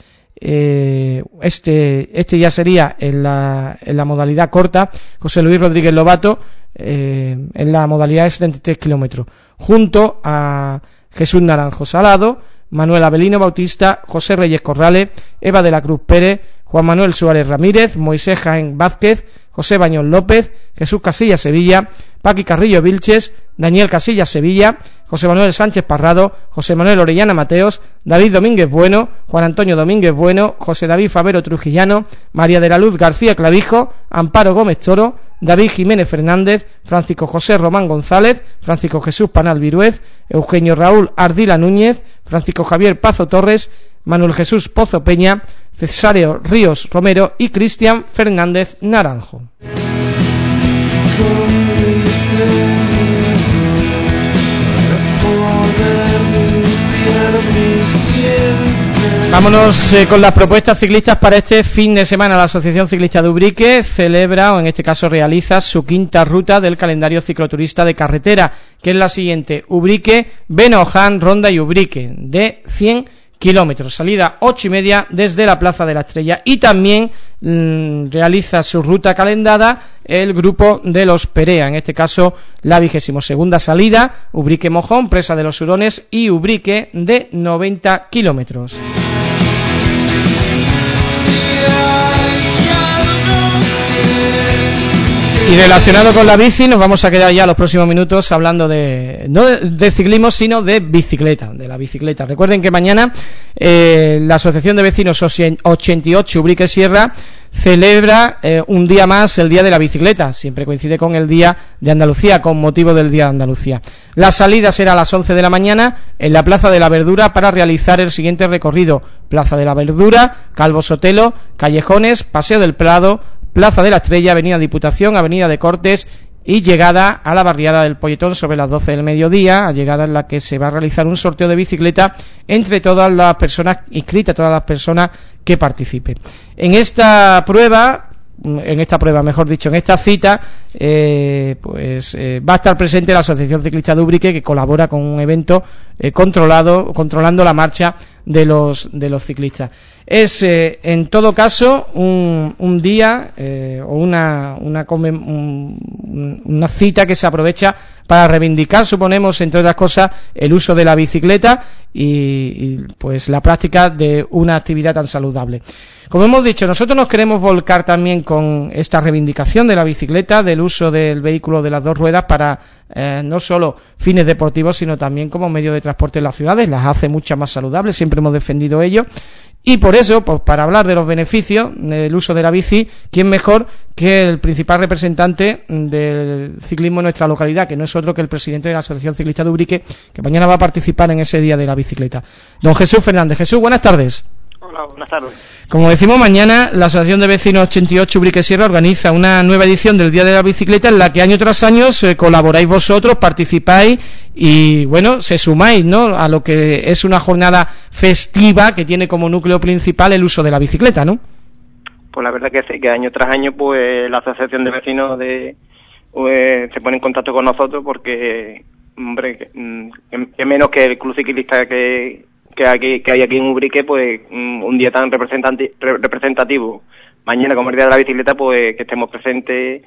Eh, este este ya sería en la, en la modalidad corta, José Luis Rodríguez Lobato, eh, en la modalidad de setenta y tres kilómetros, junto a Jesús Naranjo Salado, Manuel Avelino Bautista, José Reyes Corrales, Eva de la Cruz Pérez, Juan Manuel Suárez Ramírez, Moisés Jaén Vázquez, José Bañón López, Jesús Casillas Sevilla, Paqui Carrillo Vilches, Daniel Casillas Sevilla, José Manuel Sánchez Parrado, José Manuel Orellana Mateos, David Domínguez Bueno, Juan Antonio Domínguez Bueno, José David Favero Trujillano, María de la Luz García Clavijo, Amparo Gómez Toro, David Jiménez Fernández, Francisco José Román González, Francisco Jesús Panal Viruez, Eugenio Raúl Ardila Núñez, Francisco Javier Pazo Torres, Manuel Jesús Pozo Peña, Cesáreo Ríos Romero y Cristian Fernández Naranjo. Poder limpiar mis Vámonos eh, con las propuestas ciclistas para este fin de semana. La Asociación Ciclista de Ubrique celebra, o en este caso realiza, su quinta ruta del calendario cicloturista de carretera, que es la siguiente: Ubrique, Benoján, Ronda y Ubrique, de cien kilómetros, salida ocho y media desde la Plaza de la Estrella. Y también mmm, realiza su ruta calendada el grupo de los Perea, en este caso la vigésimo segunda salida, Ubrique Mojón, Presa de los Hurones y Ubrique, de noventa kilómetros. Y relacionado con la bici, nos vamos a quedar ya los próximos minutos hablando de, no de, de ciclismo, sino de bicicleta, de la bicicleta. Recuerden que mañana eh, la Asociación de Vecinos ochenta y ocho Ubrique Sierra celebra eh, un día más el Día de la Bicicleta, siempre coincide con el Día de Andalucía, con motivo del Día de Andalucía. La salida será a las once de la mañana en la Plaza de la Verdura para realizar el siguiente recorrido: Plaza de la Verdura, Calvo Sotelo, Callejones, Paseo del Prado, Plaza de la Estrella, Avenida Diputación, Avenida de Cortes y llegada a la barriada del Polletón sobre las doce del mediodía, llegada en la que se va a realizar un sorteo de bicicleta entre todas las personas inscritas, todas las personas que participen. En esta prueba, en esta prueba, mejor dicho, en esta cita, eh, pues eh, va a estar presente la Asociación Ciclista de Ubrique, que colabora con un evento eh, controlado, controlando la marcha de los de los ciclistas. Es eh, en todo caso un, un día eh, o una una, un, una cita que se aprovecha para reivindicar, suponemos, entre otras cosas, el uso de la bicicleta y, y pues la práctica de una actividad tan saludable. Como hemos dicho, nosotros nos queremos volcar también con esta reivindicación de la bicicleta, del uso del vehículo de las dos ruedas para eh, no solo fines deportivos, sino también como medio de transporte en las ciudades. Las hace muchas más saludables, siempre hemos defendido ello. Y por eso, pues para hablar de los beneficios del uso de la bici, ¿quién mejor que el principal representante del ciclismo en nuestra localidad, que no es otro que el presidente de la Asociación Ciclista de Ubrique, que mañana va a participar en ese Día de la Bicicleta? Don Jesús Fernández. Jesús, buenas tardes. Hola, buenas tardes. Como decimos, mañana la Asociación de Vecinos ochenta y ocho Ubrique Sierra organiza una nueva edición del Día de la Bicicleta, en la que año tras año eh, colaboráis vosotros, participáis y, bueno, se sumáis, ¿no?, a lo que es una jornada festiva que tiene como núcleo principal el uso de la bicicleta, ¿no? Pues la verdad que sí, que año tras año pues la Asociación de Vecinos de pues, se pone en contacto con nosotros porque, hombre, que, que menos que el club ciclista que que hay, que hay aquí en Ubrique, pues un día tan representativo, mañana como el Día de la Bicicleta, pues que estemos presentes,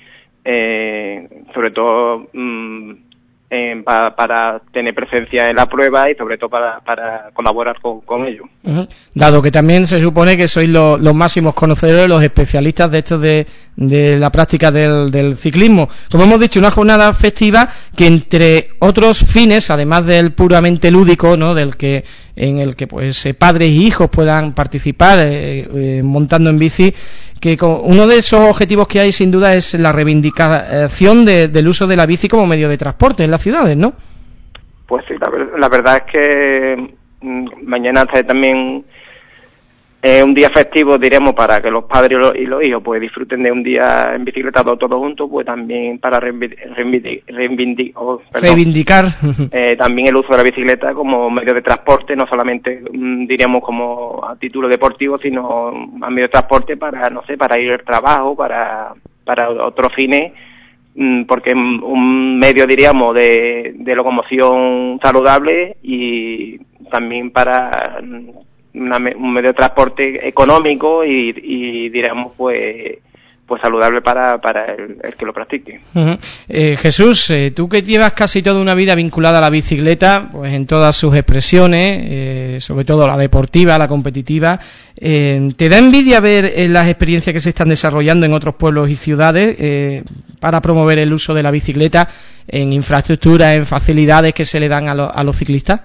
eh, sobre todo mmm, eh, pa, para tener presencia en la prueba y sobre todo para, para colaborar con, con ellos. Uh-huh. Dado que también se supone que sois lo, los máximos conocedores, los especialistas de estos de, de la práctica del, del ciclismo. Como hemos dicho, una jornada festiva que, entre otros fines, además del puramente lúdico, ¿no?, del que en el que pues eh, padres y hijos puedan participar eh, eh, montando en bici, que con, uno de esos objetivos que hay sin duda es la reivindicación de, del uso de la bici como medio de transporte en las ciudades, ¿no? Pues sí, la, la verdad es que mmm, mañana también es eh, un día festivo, diremos, para que los padres y los, y los hijos pues disfruten de un día en bicicleta todos, todos juntos, pues también para reivindicar, reivindic, oh, reivindicar. Eh, también el uso de la bicicleta como medio de transporte, no solamente mmm, diríamos como a título deportivo, sino a medio de transporte para, no sé, para ir al trabajo, para, para otros fines, mmm, porque es un medio, diríamos, de, de locomoción saludable y también para Una, un medio de transporte económico y, y diríamos pues pues saludable para, para el, el que lo practique. Uh-huh. eh, Jesús, eh, tú que llevas casi toda una vida vinculada a la bicicleta, pues en todas sus expresiones, eh, sobre todo la deportiva, la competitiva, eh, ¿te da envidia ver eh, las experiencias que se están desarrollando en otros pueblos y ciudades eh, para promover el uso de la bicicleta en infraestructuras, en facilidades que se le dan a, lo, a los ciclistas?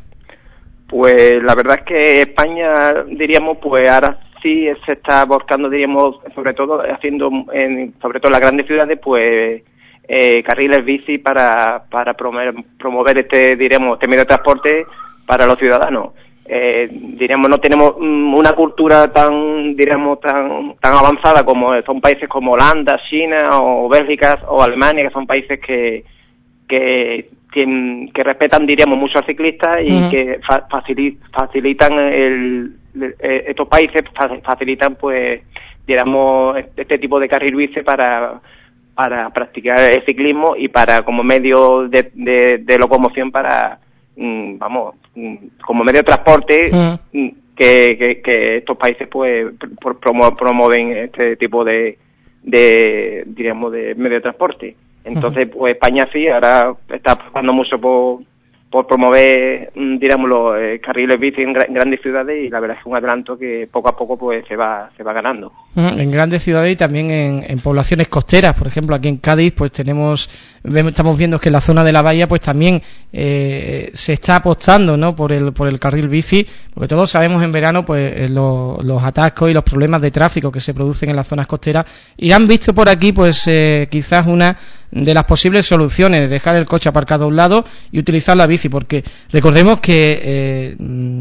Pues la verdad es que España, diríamos, pues ahora sí se está volcando, diríamos, sobre todo haciendo, en, sobre todo en las grandes ciudades, pues eh, carriles bici para para promover, promover este, diríamos, este medio de transporte para los ciudadanos. Eh, diríamos, no tenemos um, una cultura tan, diríamos, tan tan avanzada como son países como Holanda, China o Bélgica o Alemania, que son países que que que, que respetan, diríamos, mucho al ciclista y uh-huh. que fa, facili, facilitan el, el, estos países facilitan, pues, digamos, este tipo de carril bici para para practicar el ciclismo y para como medio de, de, de locomoción para, mm, vamos, mm, como medio de transporte uh-huh. mm, que, que, que estos países, pues, promo, promueven este tipo de, de, diríamos, de medio de transporte. Entonces, uh-huh. pues España sí, ahora está apostando mucho por, por promover, digamos, los eh, carriles bici en, gra- en grandes ciudades, y la verdad es que es un adelanto que poco a poco pues se va se va ganando. Uh-huh. En grandes ciudades y también en, en poblaciones costeras, por ejemplo, aquí en Cádiz, pues tenemos, vemos, estamos viendo que en la zona de la bahía, pues también eh, se está apostando, ¿no?, por el por el carril bici, porque todos sabemos en verano, pues los, los atascos y los problemas de tráfico que se producen en las zonas costeras, y han visto por aquí, pues eh, quizás una de las posibles soluciones, dejar el coche aparcado a un lado y utilizar la bici, porque recordemos que eh,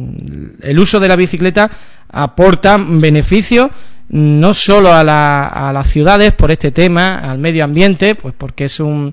el uso de la bicicleta aporta beneficios no solo a, la, a las ciudades por este tema, al medio ambiente, pues porque es un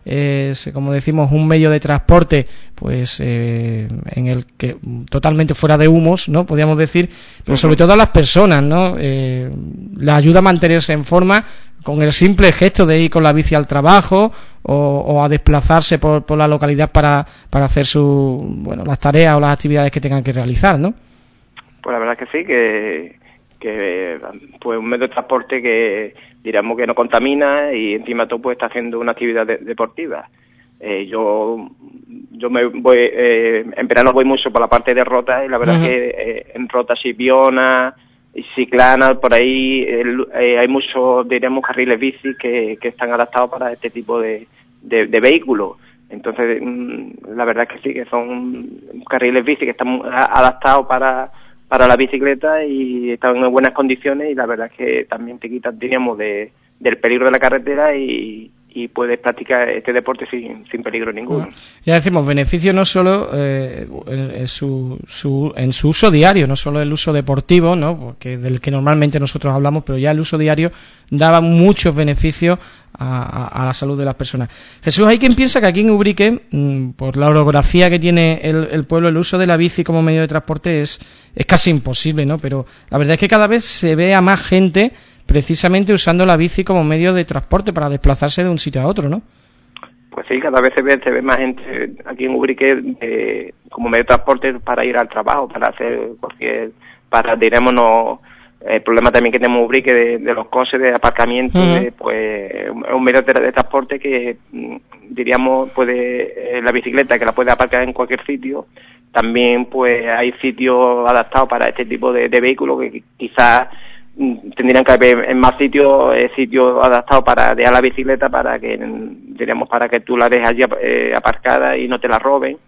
es, como decimos, un medio de transporte, pues eh, en el que totalmente fuera de humos, ¿no?, podríamos decir, pero sobre todo a las personas, ¿no?, eh, les ayuda a mantenerse en forma con el simple gesto de ir con la bici al trabajo o, o a desplazarse por, por la localidad para, para hacer su, bueno, las tareas o las actividades que tengan que realizar, ¿no? Pues la verdad es que sí, que, que pues un medio de transporte que diríamos que no contamina y encima todo pues está haciendo una actividad de, deportiva. Eh, yo yo me voy, eh, en verano voy mucho por la parte de Rota, y la verdad uh-huh. es que eh, en Rota, Sibiona y Chiclana, por ahí el, eh, hay muchos, diríamos, carriles bici que, que están adaptados para este tipo de, de, de vehículos. Entonces, mmm, la verdad es que sí, que son carriles bici que están adaptados para para la bicicleta y están en buenas condiciones, y la verdad es que también te quitan, diríamos, de, del peligro de la carretera y, y puedes practicar este deporte sin, sin peligro ninguno. Ya decimos, beneficio no solo eh, en, su, su, en su uso diario, no solo el uso deportivo, ¿no?, porque del que normalmente nosotros hablamos, pero ya el uso diario daba muchos beneficios a, a, a la salud de las personas. Jesús, hay quien piensa que aquí en Ubrique, mmm, por la orografía que tiene el, el pueblo, el uso de la bici como medio de transporte es, es casi imposible, ¿no? Pero la verdad es que cada vez se ve a más gente precisamente usando la bici como medio de transporte para desplazarse de un sitio a otro, ¿no? Pues sí, cada vez se ve, se ve más gente aquí en Ubrique eh, como medio de transporte para ir al trabajo, para hacer cualquier, para, diremos, no, el problema también que tenemos en Ubrique de, de los coches de aparcamiento, uh-huh. de, pues es un medio de, de transporte que, diríamos, puede, eh, la bicicleta que la puede aparcar en cualquier sitio. También pues hay sitios adaptados para este tipo de, de vehículos que quizás tendrían que haber en más sitios, eh, sitios adaptados para dejar la bicicleta, para que, diríamos, para que tú la dejes allí eh, aparcada y no te la roben.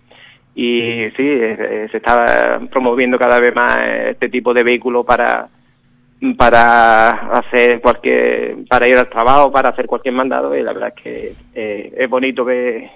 Y sí, eh, se está promoviendo cada vez más este tipo de vehículos para para hacer cualquier, para ir al trabajo, para hacer cualquier mandado, y la verdad es que eh, es bonito ver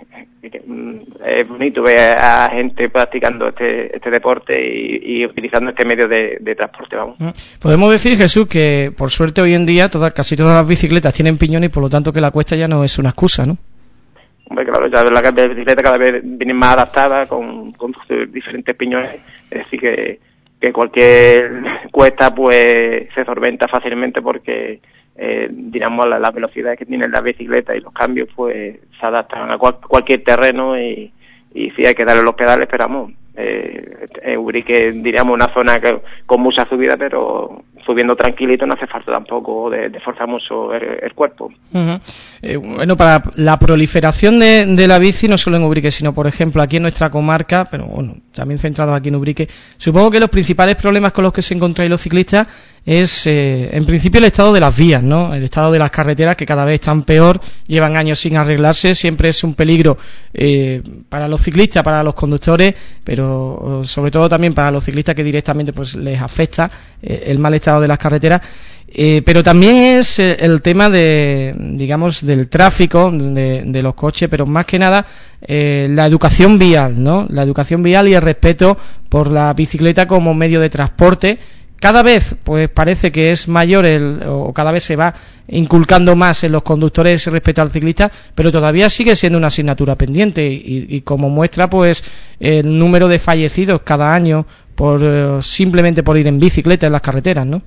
es bonito ver a gente practicando este este deporte y, y utilizando este medio de, de transporte, vamos. Podemos decir, Jesús, que por suerte hoy en día todas, casi todas las bicicletas tienen piñones, y por lo tanto que la cuesta ya no es una excusa, ¿no? Hombre, claro, ya las bicicletas cada vez vienen más adaptadas con, con diferentes piñones, es decir que que cualquier cuesta pues se solventa fácilmente, porque eh, digamos la, la velocidad que tiene la bicicleta y los cambios pues se adaptan a cual, cualquier terreno, y, y sí hay que darle los pedales, esperamos. Eh, eh, Ubrique, diríamos, una zona que, con mucha subida, pero subiendo tranquilito no hace falta tampoco de, de forzar mucho el, el cuerpo. Uh-huh. Eh, bueno, para la proliferación de, de la bici, no solo en Ubrique, sino por ejemplo aquí en nuestra comarca, pero bueno, también centrados aquí en Ubrique, supongo que los principales problemas con los que se encontráis los ciclistas es, eh, en principio, el estado de las vías, ¿no? El estado de las carreteras, que cada vez están peor, llevan años sin arreglarse, siempre es un peligro eh, para los ciclistas, para los conductores, pero sobre todo también para los ciclistas, que directamente pues les afecta eh, el mal estado de las carreteras. Eh, pero también es eh, el tema de, digamos, del tráfico, de, de los coches, pero más que nada eh, la educación vial, ¿no? La educación vial y el respeto por la bicicleta como medio de transporte, cada vez pues parece que es mayor el, o cada vez se va inculcando más en los conductores respecto al ciclista, pero todavía sigue siendo una asignatura pendiente y, y como muestra pues el número de fallecidos cada año por eh, simplemente por ir en bicicleta en las carreteras, ¿no?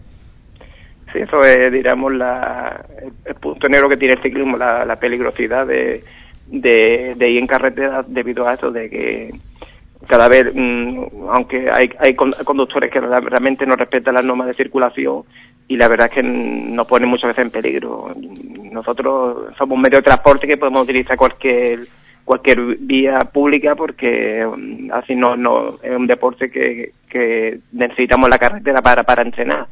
Sí, eso es, digamos, la, el punto negro que tiene el ciclismo, la, la peligrosidad de, de, de ir en carretera debido a eso, de que cada vez, mmm, aunque hay, hay conductores que realmente no respetan las normas de circulación y la verdad es que nos ponen muchas veces en peligro. Nosotros somos un medio de transporte que podemos utilizar cualquier cualquier vía pública porque um, así no no es un deporte que, que necesitamos la carretera para para entrenar.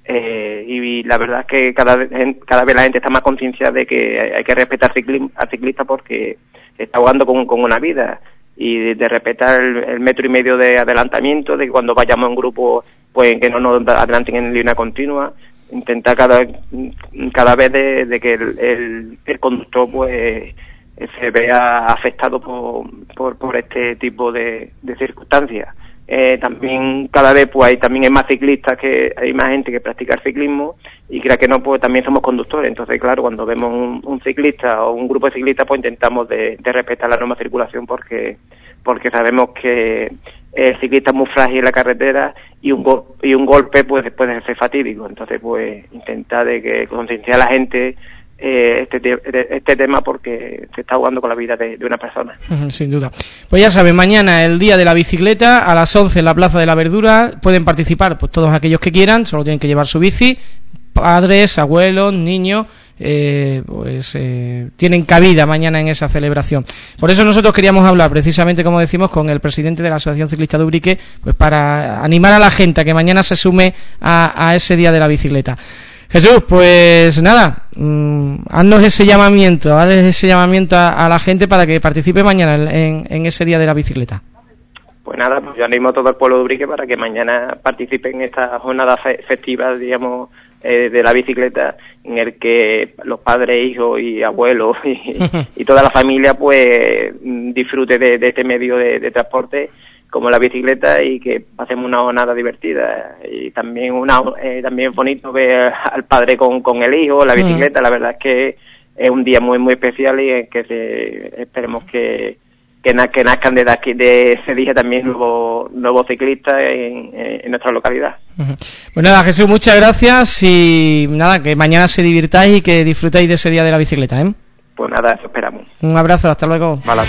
Eh, y la verdad es que cada vez, cada vez la gente está más concienciada de que hay que respetar ciclismo, al ciclista porque está jugando con, con una vida. Y de, de respetar el, el metro y medio de adelantamiento, de que cuando vayamos en grupo, pues que no nos adelanten en línea continua, intentar cada cada vez de, de que el, el, el conductor pues se vea afectado por, por, por este tipo de, de circunstancias. Eh, también cada vez pues hay también hay más ciclistas, que hay más gente que practica el ciclismo y crea que no, pues también somos conductores. Entonces claro, cuando vemos un, un ciclista o un grupo de ciclistas pues intentamos de, de respetar la norma de circulación porque porque sabemos que el ciclista es muy frágil en la carretera y un go- y un golpe pues puede ser fatídico. Entonces pues intentar de que concienciar a la gente Eh, este, te- este tema porque se está jugando con la vida de, de una persona. Sin duda. Pues ya saben, mañana el día de la bicicleta a las once en la Plaza de la Verdura. Pueden participar pues todos aquellos que quieran, solo tienen que llevar su bici. Padres, abuelos, niños, eh, pues eh, tienen cabida mañana en esa celebración. Por eso nosotros queríamos hablar precisamente, como decimos, con el presidente de la Asociación Ciclista de Ubrique, pues para animar a la gente a que mañana se sume a, a ese día de la bicicleta. Jesús, pues nada, mmm, haznos ese llamamiento, hazles ese llamamiento a, a la gente para que participe mañana en, en ese día de la bicicleta. Pues nada, pues yo animo a todo el pueblo de Ubrique para que mañana participe en esta jornada fe- festiva, digamos, eh, de la bicicleta, en el que los padres, hijos y abuelos y, y toda la familia pues disfrute de, de este medio de, de transporte como la bicicleta y que pasemos una jornada divertida. Y también una eh, también es bonito ver al padre con, con el hijo, la bicicleta. La verdad es que es un día muy muy especial y es que se, esperemos que que, na, que nazcan desde aquí de ese día también nuevos nuevos ciclistas en, en nuestra localidad. Pues nada, Jesús, muchas gracias y nada, que mañana se divirtáis y que disfrutéis de ese día de la bicicleta, ¿eh? Pues nada, eso esperamos. Un abrazo, hasta luego. Vale.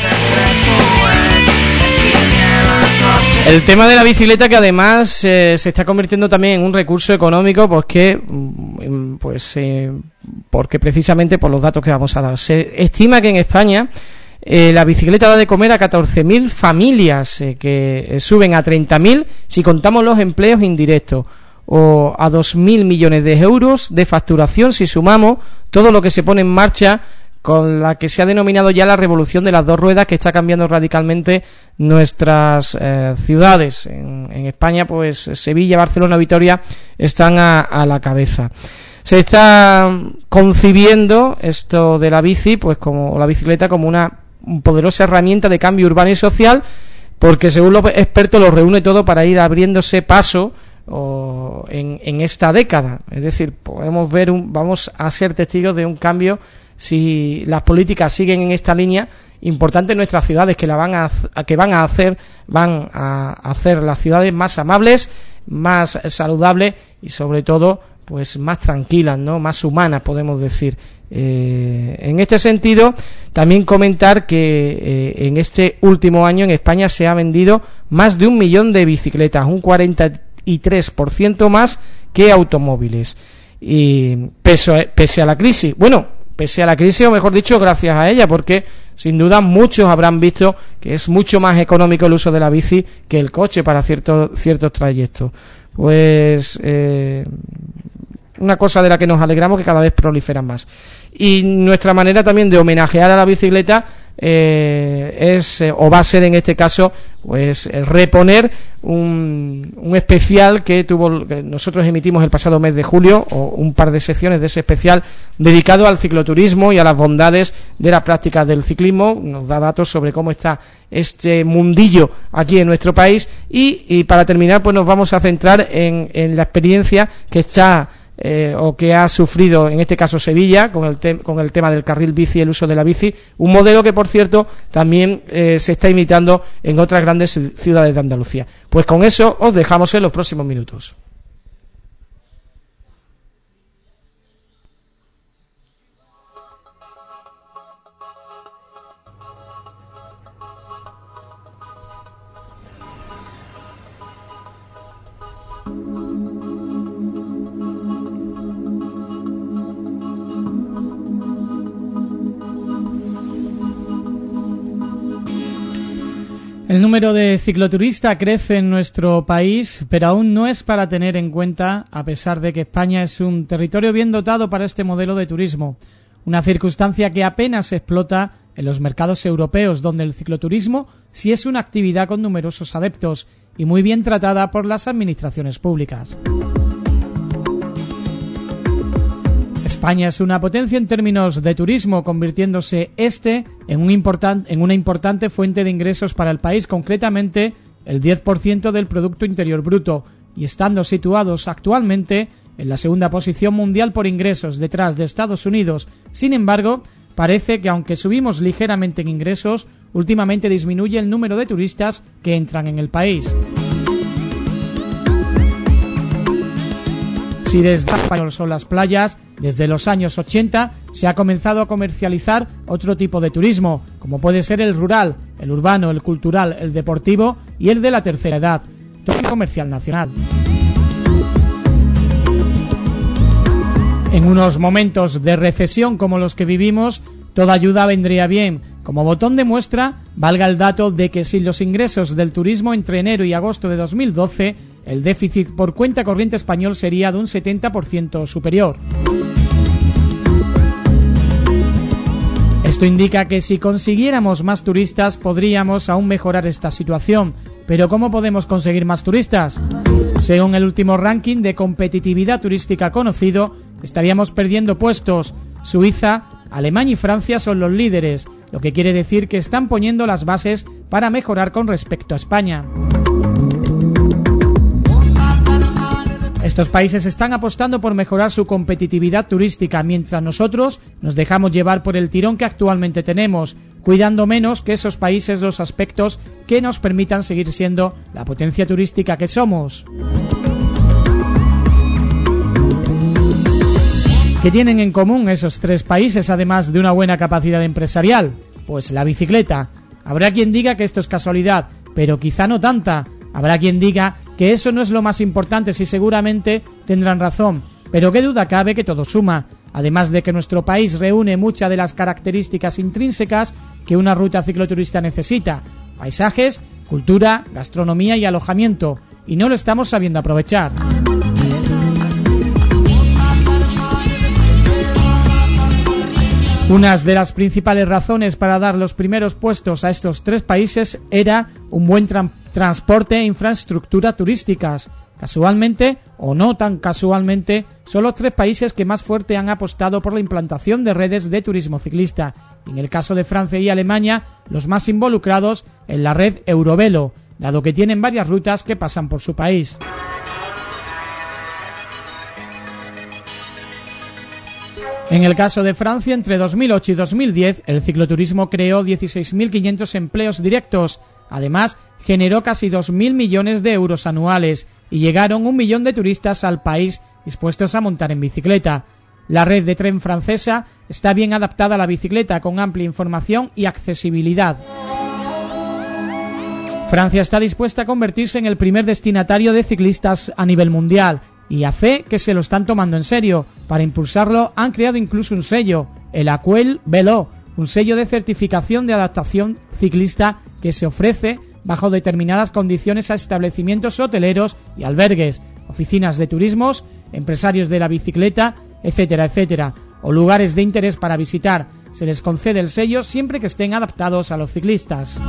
El tema de la bicicleta, que además eh, se está convirtiendo también en un recurso económico, pues que pues eh, porque precisamente por los datos que vamos a dar se estima que en España eh, la bicicleta da de comer a catorce mil familias, eh, que eh, suben a treinta mil si contamos los empleos indirectos, o a dos mil millones de euros de facturación si sumamos todo lo que se pone en marcha con la que se ha denominado ya la revolución de las dos ruedas, que está cambiando radicalmente nuestras eh, ciudades. En, en España, pues Sevilla, Barcelona, Vitoria están a, a la cabeza. Se está concibiendo esto de la bici, pues como la bicicleta, como una poderosa herramienta de cambio urbano y social, porque según los expertos lo reúne todo para ir abriéndose paso o en, en esta década. Es decir, podemos ver un, vamos a ser testigos de un cambio si las políticas siguen en esta línea importante en nuestras ciudades, que la van a, a que van a hacer van a hacer las ciudades más amables, más saludables y sobre todo pues más tranquilas, ¿no? Más humanas, podemos decir. Eh, en este sentido, también comentar que eh, en este último año en España se ha vendido más de un millón de bicicletas, un cuarenta y tres por ciento más que automóviles. Y pese, pese a la crisis, bueno, pese a la crisis, o mejor dicho, gracias a ella, porque sin duda muchos habrán visto que es mucho más económico el uso de la bici que el coche para ciertos ciertos trayectos. Pues eh, una cosa de la que nos alegramos, que cada vez proliferan más. Y nuestra manera también de homenajear a la bicicleta eh, es eh, o va a ser en este caso pues reponer un, un especial que tuvo que nosotros emitimos el pasado mes de julio, o un par de secciones de ese especial dedicado al cicloturismo y a las bondades de las prácticas del ciclismo. Nos da datos sobre cómo está este mundillo aquí en nuestro país y, y para terminar pues nos vamos a centrar en, en la experiencia que está Eh, o que ha sufrido en este caso Sevilla con el, te- con el tema del carril bici y el uso de la bici, un modelo que por cierto también eh, se está imitando en otras grandes ciudades de Andalucía. Pues con eso os dejamos en los próximos minutos. El número de cicloturistas crece en nuestro país, pero aún no es para tener en cuenta, a pesar de que España es un territorio bien dotado para este modelo de turismo, una circunstancia que apenas se explota en los mercados europeos, donde el cicloturismo sí es una actividad con numerosos adeptos y muy bien tratada por las administraciones públicas. España es una potencia en términos de turismo, convirtiéndose este en, un importan- en una importante fuente de ingresos para el país, concretamente el diez por ciento del Producto Interior Bruto, y estando situados actualmente en la segunda posición mundial por ingresos, detrás de Estados Unidos. Sin embargo, parece que aunque subimos ligeramente en ingresos, últimamente disminuye el número de turistas que entran en el país. Si desde español son las playas, desde los años ochenta se ha comenzado a comercializar otro tipo de turismo, como puede ser el rural, el urbano, el cultural, el deportivo y el de la tercera edad, todo comercial nacional. En unos momentos de recesión como los que vivimos, toda ayuda vendría bien. Como botón de muestra, valga el dato de que si los ingresos del turismo entre enero y agosto de dos mil doce, el déficit por cuenta corriente español sería de un setenta por ciento superior. Esto indica que si consiguiéramos más turistas podríamos aún mejorar esta situación. Pero ¿cómo podemos conseguir más turistas? Según el último ranking de competitividad turística conocido, estaríamos perdiendo puestos. Suiza, Alemania y Francia son los líderes, lo que quiere decir que están poniendo las bases para mejorar con respecto a España. Estos países están apostando por mejorar su competitividad turística, mientras nosotros nos dejamos llevar por el tirón que actualmente tenemos, cuidando menos que esos países los aspectos que nos permitan seguir siendo la potencia turística que somos. ¿Qué tienen en común esos tres países, además de una buena capacidad empresarial? Pues la bicicleta. Habrá quien diga que esto es casualidad, pero quizá no tanta. Habrá quien diga que eso no es lo más importante, si seguramente tendrán razón, pero qué duda cabe que todo suma, además de que nuestro país reúne muchas de las características intrínsecas que una ruta cicloturista necesita: paisajes, cultura, gastronomía y alojamiento, y no lo estamos sabiendo aprovechar. Una de las principales razones para dar los primeros puestos a estos tres países era un buen tra- transporte e infraestructura turísticas. Casualmente, o no tan casualmente, son los tres países que más fuerte han apostado por la implantación de redes de turismo ciclista. En el caso de Francia y Alemania, los más involucrados en la red Eurovelo, dado que tienen varias rutas que pasan por su país. En el caso de Francia, entre dos mil ocho y dos mil diez, el cicloturismo creó dieciséis mil quinientos empleos directos. Además, generó casi dos mil millones de euros anuales y llegaron un millón de turistas al país dispuestos a montar en bicicleta. La red de tren francesa está bien adaptada a la bicicleta, con amplia información y accesibilidad. Francia está dispuesta a convertirse en el primer destinatario de ciclistas a nivel mundial, y a fe que se lo están tomando en serio. Para impulsarlo han creado incluso un sello, el Aquel Velo, un sello de certificación de adaptación ciclista que se ofrece bajo determinadas condiciones a establecimientos hoteleros y albergues, oficinas de turismos, empresarios de la bicicleta, etcétera, etcétera, o lugares de interés para visitar. se les concede el sello siempre que estén adaptados a los ciclistas.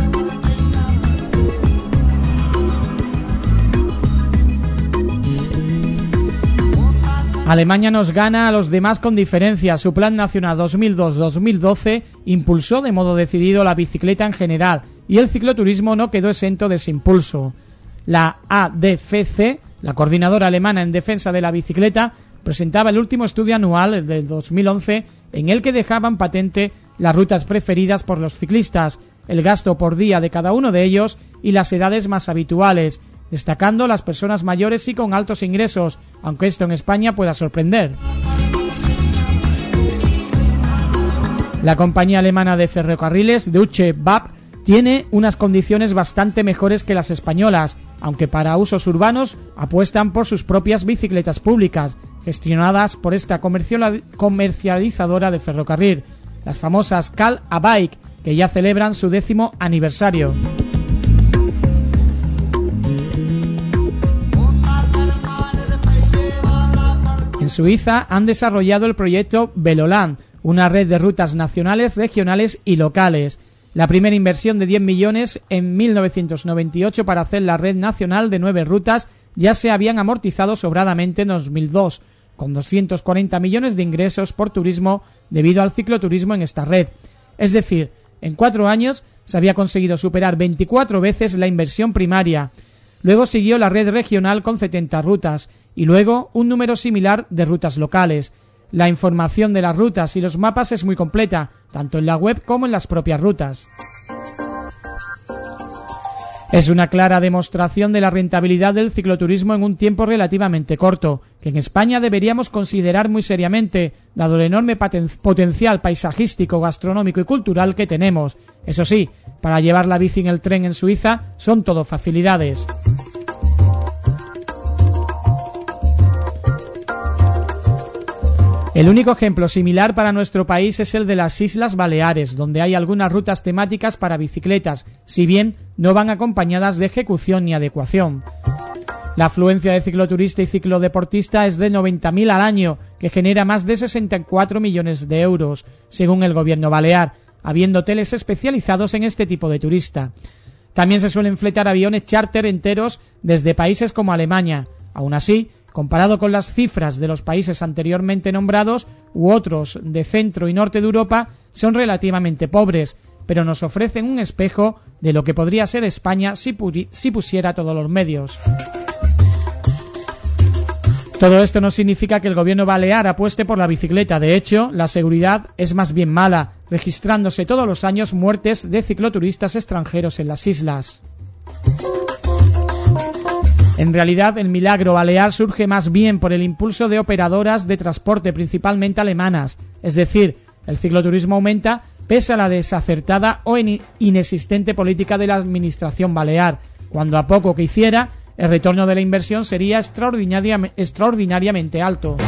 Alemania nos gana a los demás con diferencia. Su Plan Nacional dos mil dos dos mil doce impulsó de modo decidido la bicicleta en general y el cicloturismo no quedó exento de ese impulso. La A D F C, la coordinadora alemana en defensa de la bicicleta, presentaba el último estudio anual, el del dos mil once, en el que dejaban patente las rutas preferidas por los ciclistas, el gasto por día de cada uno de ellos y las edades más habituales, destacando las personas mayores y con altos ingresos, aunque esto en España pueda sorprender. La compañía alemana de ferrocarriles, Deutsche Bahn, tiene unas condiciones bastante mejores que las españolas, aunque para usos urbanos apuestan por sus propias bicicletas públicas, gestionadas por esta comercializadora de ferrocarril, las famosas Cal a Bike, que ya celebran su décimo aniversario. En Suiza han desarrollado el proyecto Veloland, una red de rutas nacionales, regionales y locales. La primera inversión de diez millones en mil novecientos noventa y ocho para hacer la red nacional de nueve rutas ya se habían amortizado sobradamente en dos mil dos, con doscientos cuarenta millones de ingresos por turismo debido al cicloturismo en esta red. Es decir, en cuatro años se había conseguido superar veinticuatro veces la inversión primaria. Luego siguió la red regional con setenta rutas y luego un número similar de rutas locales. La información de las rutas y los mapas es muy completa, tanto en la web como en las propias rutas. Es una clara demostración de la rentabilidad del cicloturismo en un tiempo relativamente corto, que en España deberíamos considerar muy seriamente, dado el enorme paten- potencial paisajístico, gastronómico y cultural que tenemos. Eso sí, para llevar la bici en el tren en Suiza son todo facilidades. El único ejemplo similar para nuestro país es el de las Islas Baleares, donde hay algunas rutas temáticas para bicicletas, si bien no van acompañadas de ejecución ni adecuación. La afluencia de cicloturista y ciclodeportista es de noventa mil al año, que genera más de sesenta y cuatro millones de euros, según el gobierno balear, habiendo hoteles especializados en este tipo de turista. También se suelen fletar aviones charter enteros desde países como Alemania. Aún así, comparado con las cifras de los países anteriormente nombrados u otros de centro y norte de Europa, son relativamente pobres, pero nos ofrecen un espejo de lo que podría ser España si, pu- si pusiera todos los medios. Todo esto no significa que el gobierno balear apueste por la bicicleta. De hecho, la seguridad es más bien mala, registrándose todos los años muertes de cicloturistas extranjeros en las islas. En realidad, el milagro balear surge más bien por el impulso de operadoras de transporte, principalmente alemanas. Es decir, el cicloturismo aumenta pese a la desacertada o inexistente política de la administración balear, cuando a poco que hiciera, el retorno de la inversión sería extraordinariamente, extraordinariamente alto.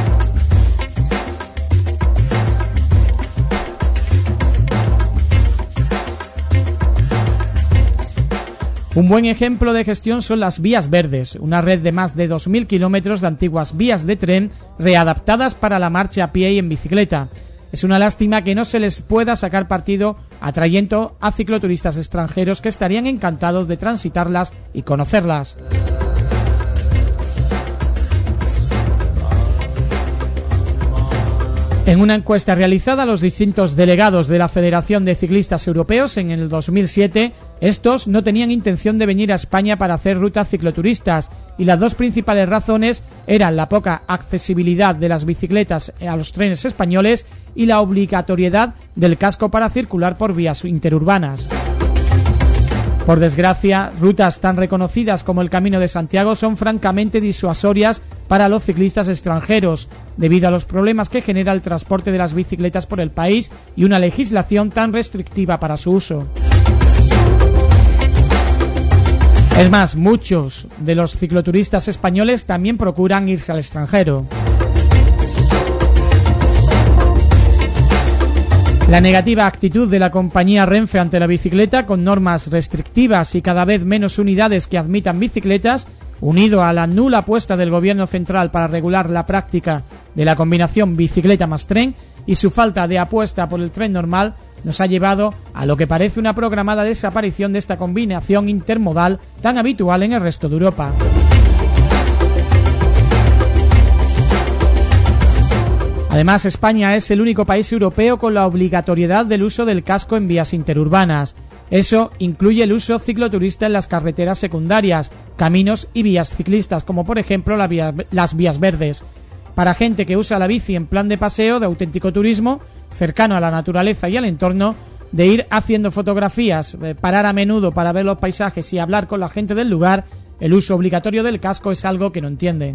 Un buen ejemplo de gestión son las vías verdes, una red de más de dos mil kilómetros de antiguas vías de tren readaptadas para la marcha a pie y en bicicleta. Es una lástima que no se les pueda sacar partido atrayendo a cicloturistas extranjeros que estarían encantados de transitarlas y conocerlas. En una encuesta realizada a los distintos delegados de la Federación de Ciclistas Europeos en el dos mil siete, estos no tenían intención de venir a España para hacer rutas cicloturistas y las dos principales razones eran la poca accesibilidad de las bicicletas a los trenes españoles y la obligatoriedad del casco para circular por vías interurbanas. Por desgracia, rutas tan reconocidas como el Camino de Santiago son francamente disuasorias para los ciclistas extranjeros, debido a los problemas que genera el transporte de las bicicletas por el país y una legislación tan restrictiva para su uso. Es más, muchos de los cicloturistas españoles también procuran irse al extranjero. La negativa actitud de la compañía Renfe ante la bicicleta, con normas restrictivas y cada vez menos unidades que admitan bicicletas, unido a la nula apuesta del gobierno central para regular la práctica de la combinación bicicleta más tren, y su falta de apuesta por el tren normal nos ha llevado a lo que parece una programada desaparición de esta combinación intermodal tan habitual en el resto de Europa. Además, España es el único país europeo con la obligatoriedad del uso del casco en vías interurbanas. Eso incluye el uso cicloturista en las carreteras secundarias, caminos y vías ciclistas, como por ejemplo la vía, las vías verdes. Para gente que usa la bici en plan de paseo, de auténtico turismo, cercano a la naturaleza y al entorno, de ir haciendo fotografías, de parar a menudo para ver los paisajes y hablar con la gente del lugar, el uso obligatorio del casco es algo que no entienden.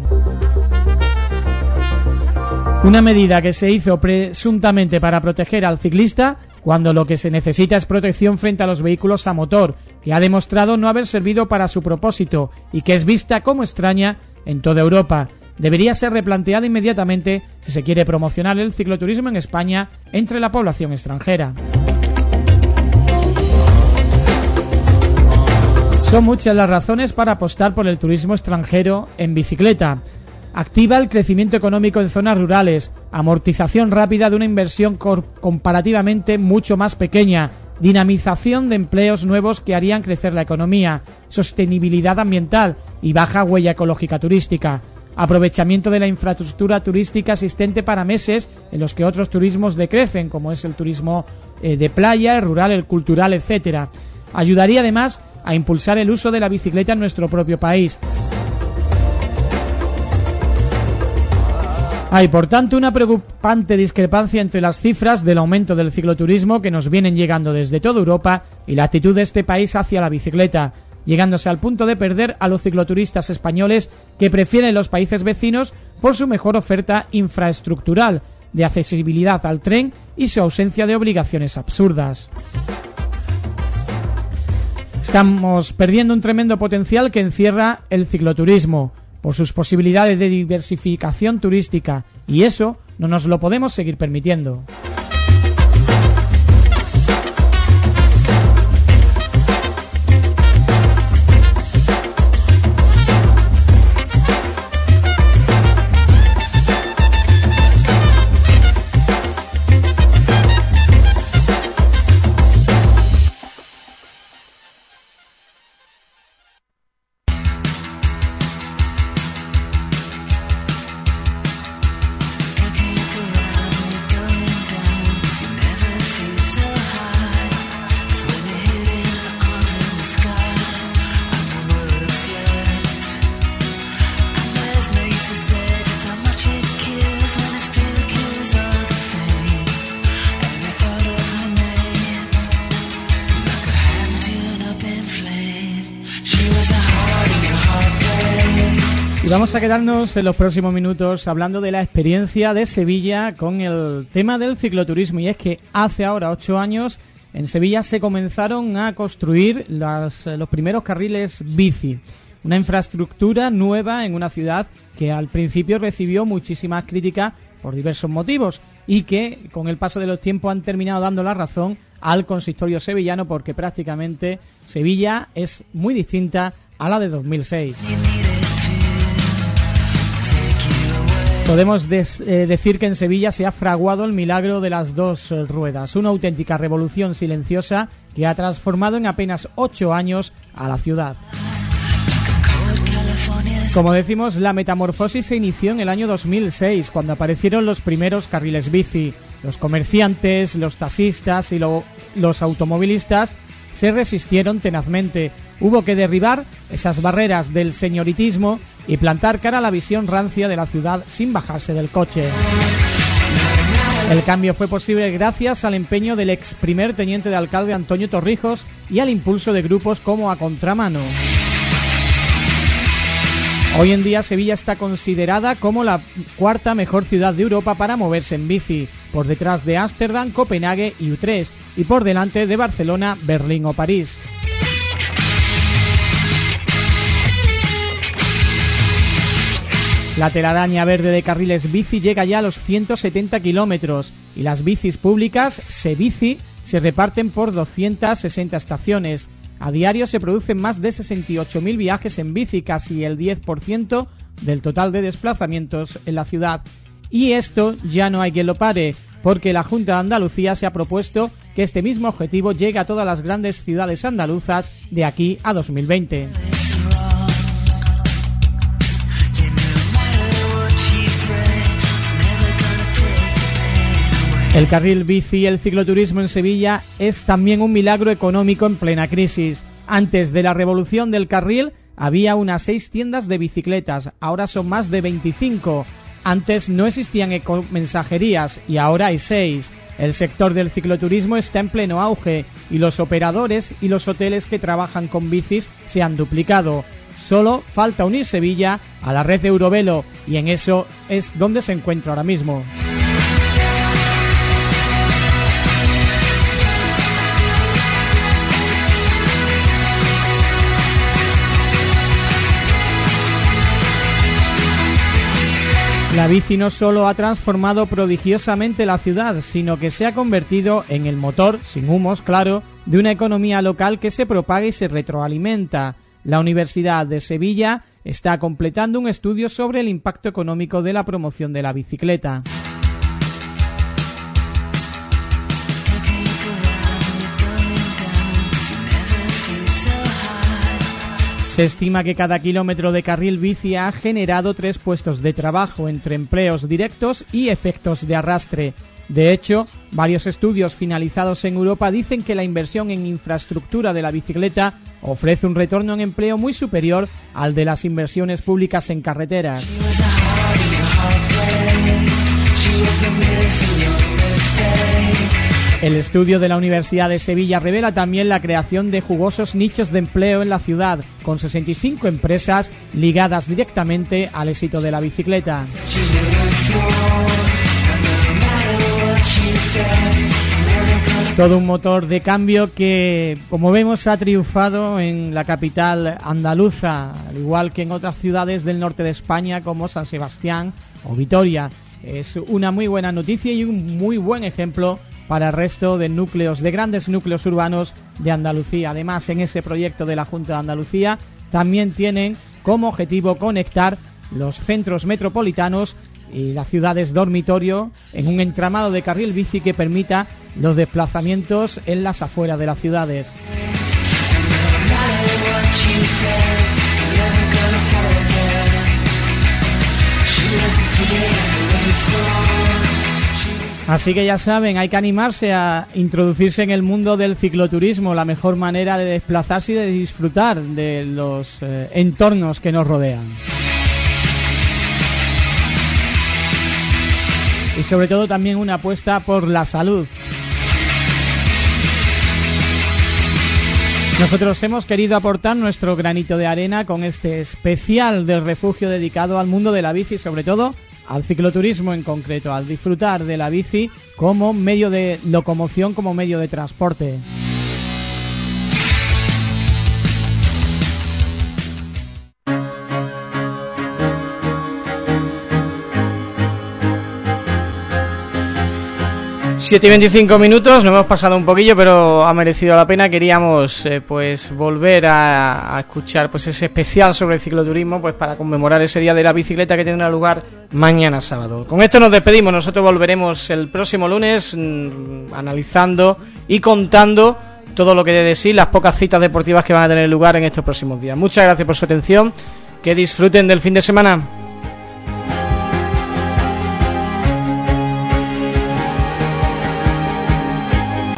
Una medida que se hizo presuntamente para proteger al ciclista, cuando lo que se necesita es protección frente a los vehículos a motor, que ha demostrado no haber servido para su propósito y que es vista como extraña en toda Europa. Debería ser replanteada inmediatamente si se quiere promocionar el cicloturismo en España entre la población extranjera. Son muchas las razones para apostar por el turismo extranjero en bicicleta. Activa el crecimiento económico en zonas rurales, amortización rápida de una inversión comparativamente mucho más pequeña, dinamización de empleos nuevos que harían crecer la economía, sostenibilidad ambiental y baja huella ecológica turística, aprovechamiento de la infraestructura turística existente para meses en los que otros turismos decrecen, como es el turismo eh, de playa, el rural, el cultural, etcétera. Ayudaría además a impulsar el uso de la bicicleta en nuestro propio país. Hay, por tanto, una preocupante discrepancia entre las cifras del aumento del cicloturismo que nos vienen llegando desde toda Europa y la actitud de este país hacia la bicicleta, llegándose al punto de perder a los cicloturistas españoles que prefieren los países vecinos por su mejor oferta infraestructural, de accesibilidad al tren y su ausencia de obligaciones absurdas. Estamos perdiendo un tremendo potencial que encierra el cicloturismo, por sus posibilidades de diversificación turística, y eso no nos lo podemos seguir permitiendo. Y vamos a quedarnos en los próximos minutos hablando de la experiencia de Sevilla con el tema del cicloturismo. Y es que hace ahora ocho años en Sevilla se comenzaron a construir las, los primeros carriles bici. Una infraestructura nueva en una ciudad que al principio recibió muchísimas críticas por diversos motivos y que con el paso de los tiempos han terminado dando la razón al consistorio sevillano, porque prácticamente Sevilla es muy distinta a la de dos mil seis. Podemos des, eh, decir que en Sevilla se ha fraguado el milagro de las dos ruedas, una auténtica revolución silenciosa que ha transformado en apenas ocho años a la ciudad. Como decimos, la metamorfosis se inició en el año dos mil seis, cuando aparecieron los primeros carriles bici. Los comerciantes, los taxistas y lo, los automovilistas se resistieron tenazmente. Hubo que derribar esas barreras del señoritismo y plantar cara a la visión rancia de la ciudad sin bajarse del coche. El cambio fue posible gracias al empeño del ex primer teniente de alcalde Antonio Torrijos y al impulso de grupos como A Contramano. Hoy en día Sevilla está considerada como la cuarta mejor ciudad de Europa para moverse en bici, por detrás de Ámsterdam, Copenhague y Utrecht, y por delante de Barcelona, Berlín o París. La telaraña verde de carriles bici llega ya a los ciento setenta kilómetros y las bicis públicas, Sebici, se reparten por doscientas sesenta estaciones. A diario se producen más de sesenta y ocho mil viajes en bici, casi el diez por ciento del total de desplazamientos en la ciudad. Y esto ya no hay quien lo pare. porque la Junta de Andalucía se ha propuesto que este mismo objetivo llegue a todas las grandes ciudades andaluzas de aquí a dos mil veinte. El carril bici y el cicloturismo en Sevilla es también un milagro económico en plena crisis. Antes de la revolución del carril había unas seis tiendas de bicicletas, ahora son más de veinticinco. Antes no existían ecomensajerías y ahora hay seis. El sector del cicloturismo está en pleno auge y los operadores y los hoteles que trabajan con bicis se han duplicado. Solo falta unir Sevilla a la red de Eurovelo y en eso es donde se encuentra ahora mismo. La bici no solo ha transformado prodigiosamente la ciudad, sino que se ha convertido en el motor, sin humos, claro, de una economía local que se propaga y se retroalimenta. La Universidad de Sevilla está completando un estudio sobre el impacto económico de la promoción de la bicicleta. Se estima que cada kilómetro de carril bici ha generado tres puestos de trabajo entre empleos directos y efectos de arrastre. De hecho, varios estudios finalizados en Europa dicen que la inversión en infraestructura de la bicicleta ofrece un retorno en empleo muy superior al de las inversiones públicas en carreteras. El estudio de la Universidad de Sevilla revela también la creación de jugosos nichos de empleo en la ciudad, con sesenta y cinco empresas ligadas directamente al éxito de la bicicleta. Todo un motor de cambio que, como vemos, ha triunfado en la capital andaluza, al igual que en otras ciudades del norte de España como San Sebastián o Vitoria. Es una muy buena noticia y un muy buen ejemplo para el resto de núcleos, de grandes núcleos urbanos de Andalucía. Además, en ese proyecto de la Junta de Andalucía también tienen como objetivo conectar los centros metropolitanos y las ciudades dormitorio en un entramado de carril bici que permita los desplazamientos en las afueras de las ciudades. Así que ya saben, hay que animarse a introducirse en el mundo del cicloturismo, la mejor manera de desplazarse y de disfrutar de los eh, entornos que nos rodean. Y sobre todo también una apuesta por la salud. Nosotros hemos querido aportar nuestro granito de arena con este especial del refugio dedicado al mundo de la bici y sobre todo al cicloturismo en concreto, al disfrutar de la bici como medio de locomoción, como medio de transporte. siete y veinticinco minutos, nos hemos pasado un poquillo, pero ha merecido la pena. Queríamos eh, pues volver a, a escuchar pues ese especial sobre el cicloturismo, pues para conmemorar ese día de la bicicleta que tendrá lugar mañana sábado. Con esto nos despedimos, nosotros volveremos el próximo lunes mmm, analizando y contando todo lo que dé de sí, las pocas citas deportivas que van a tener lugar en estos próximos días. Muchas gracias por su atención, que disfruten del fin de semana.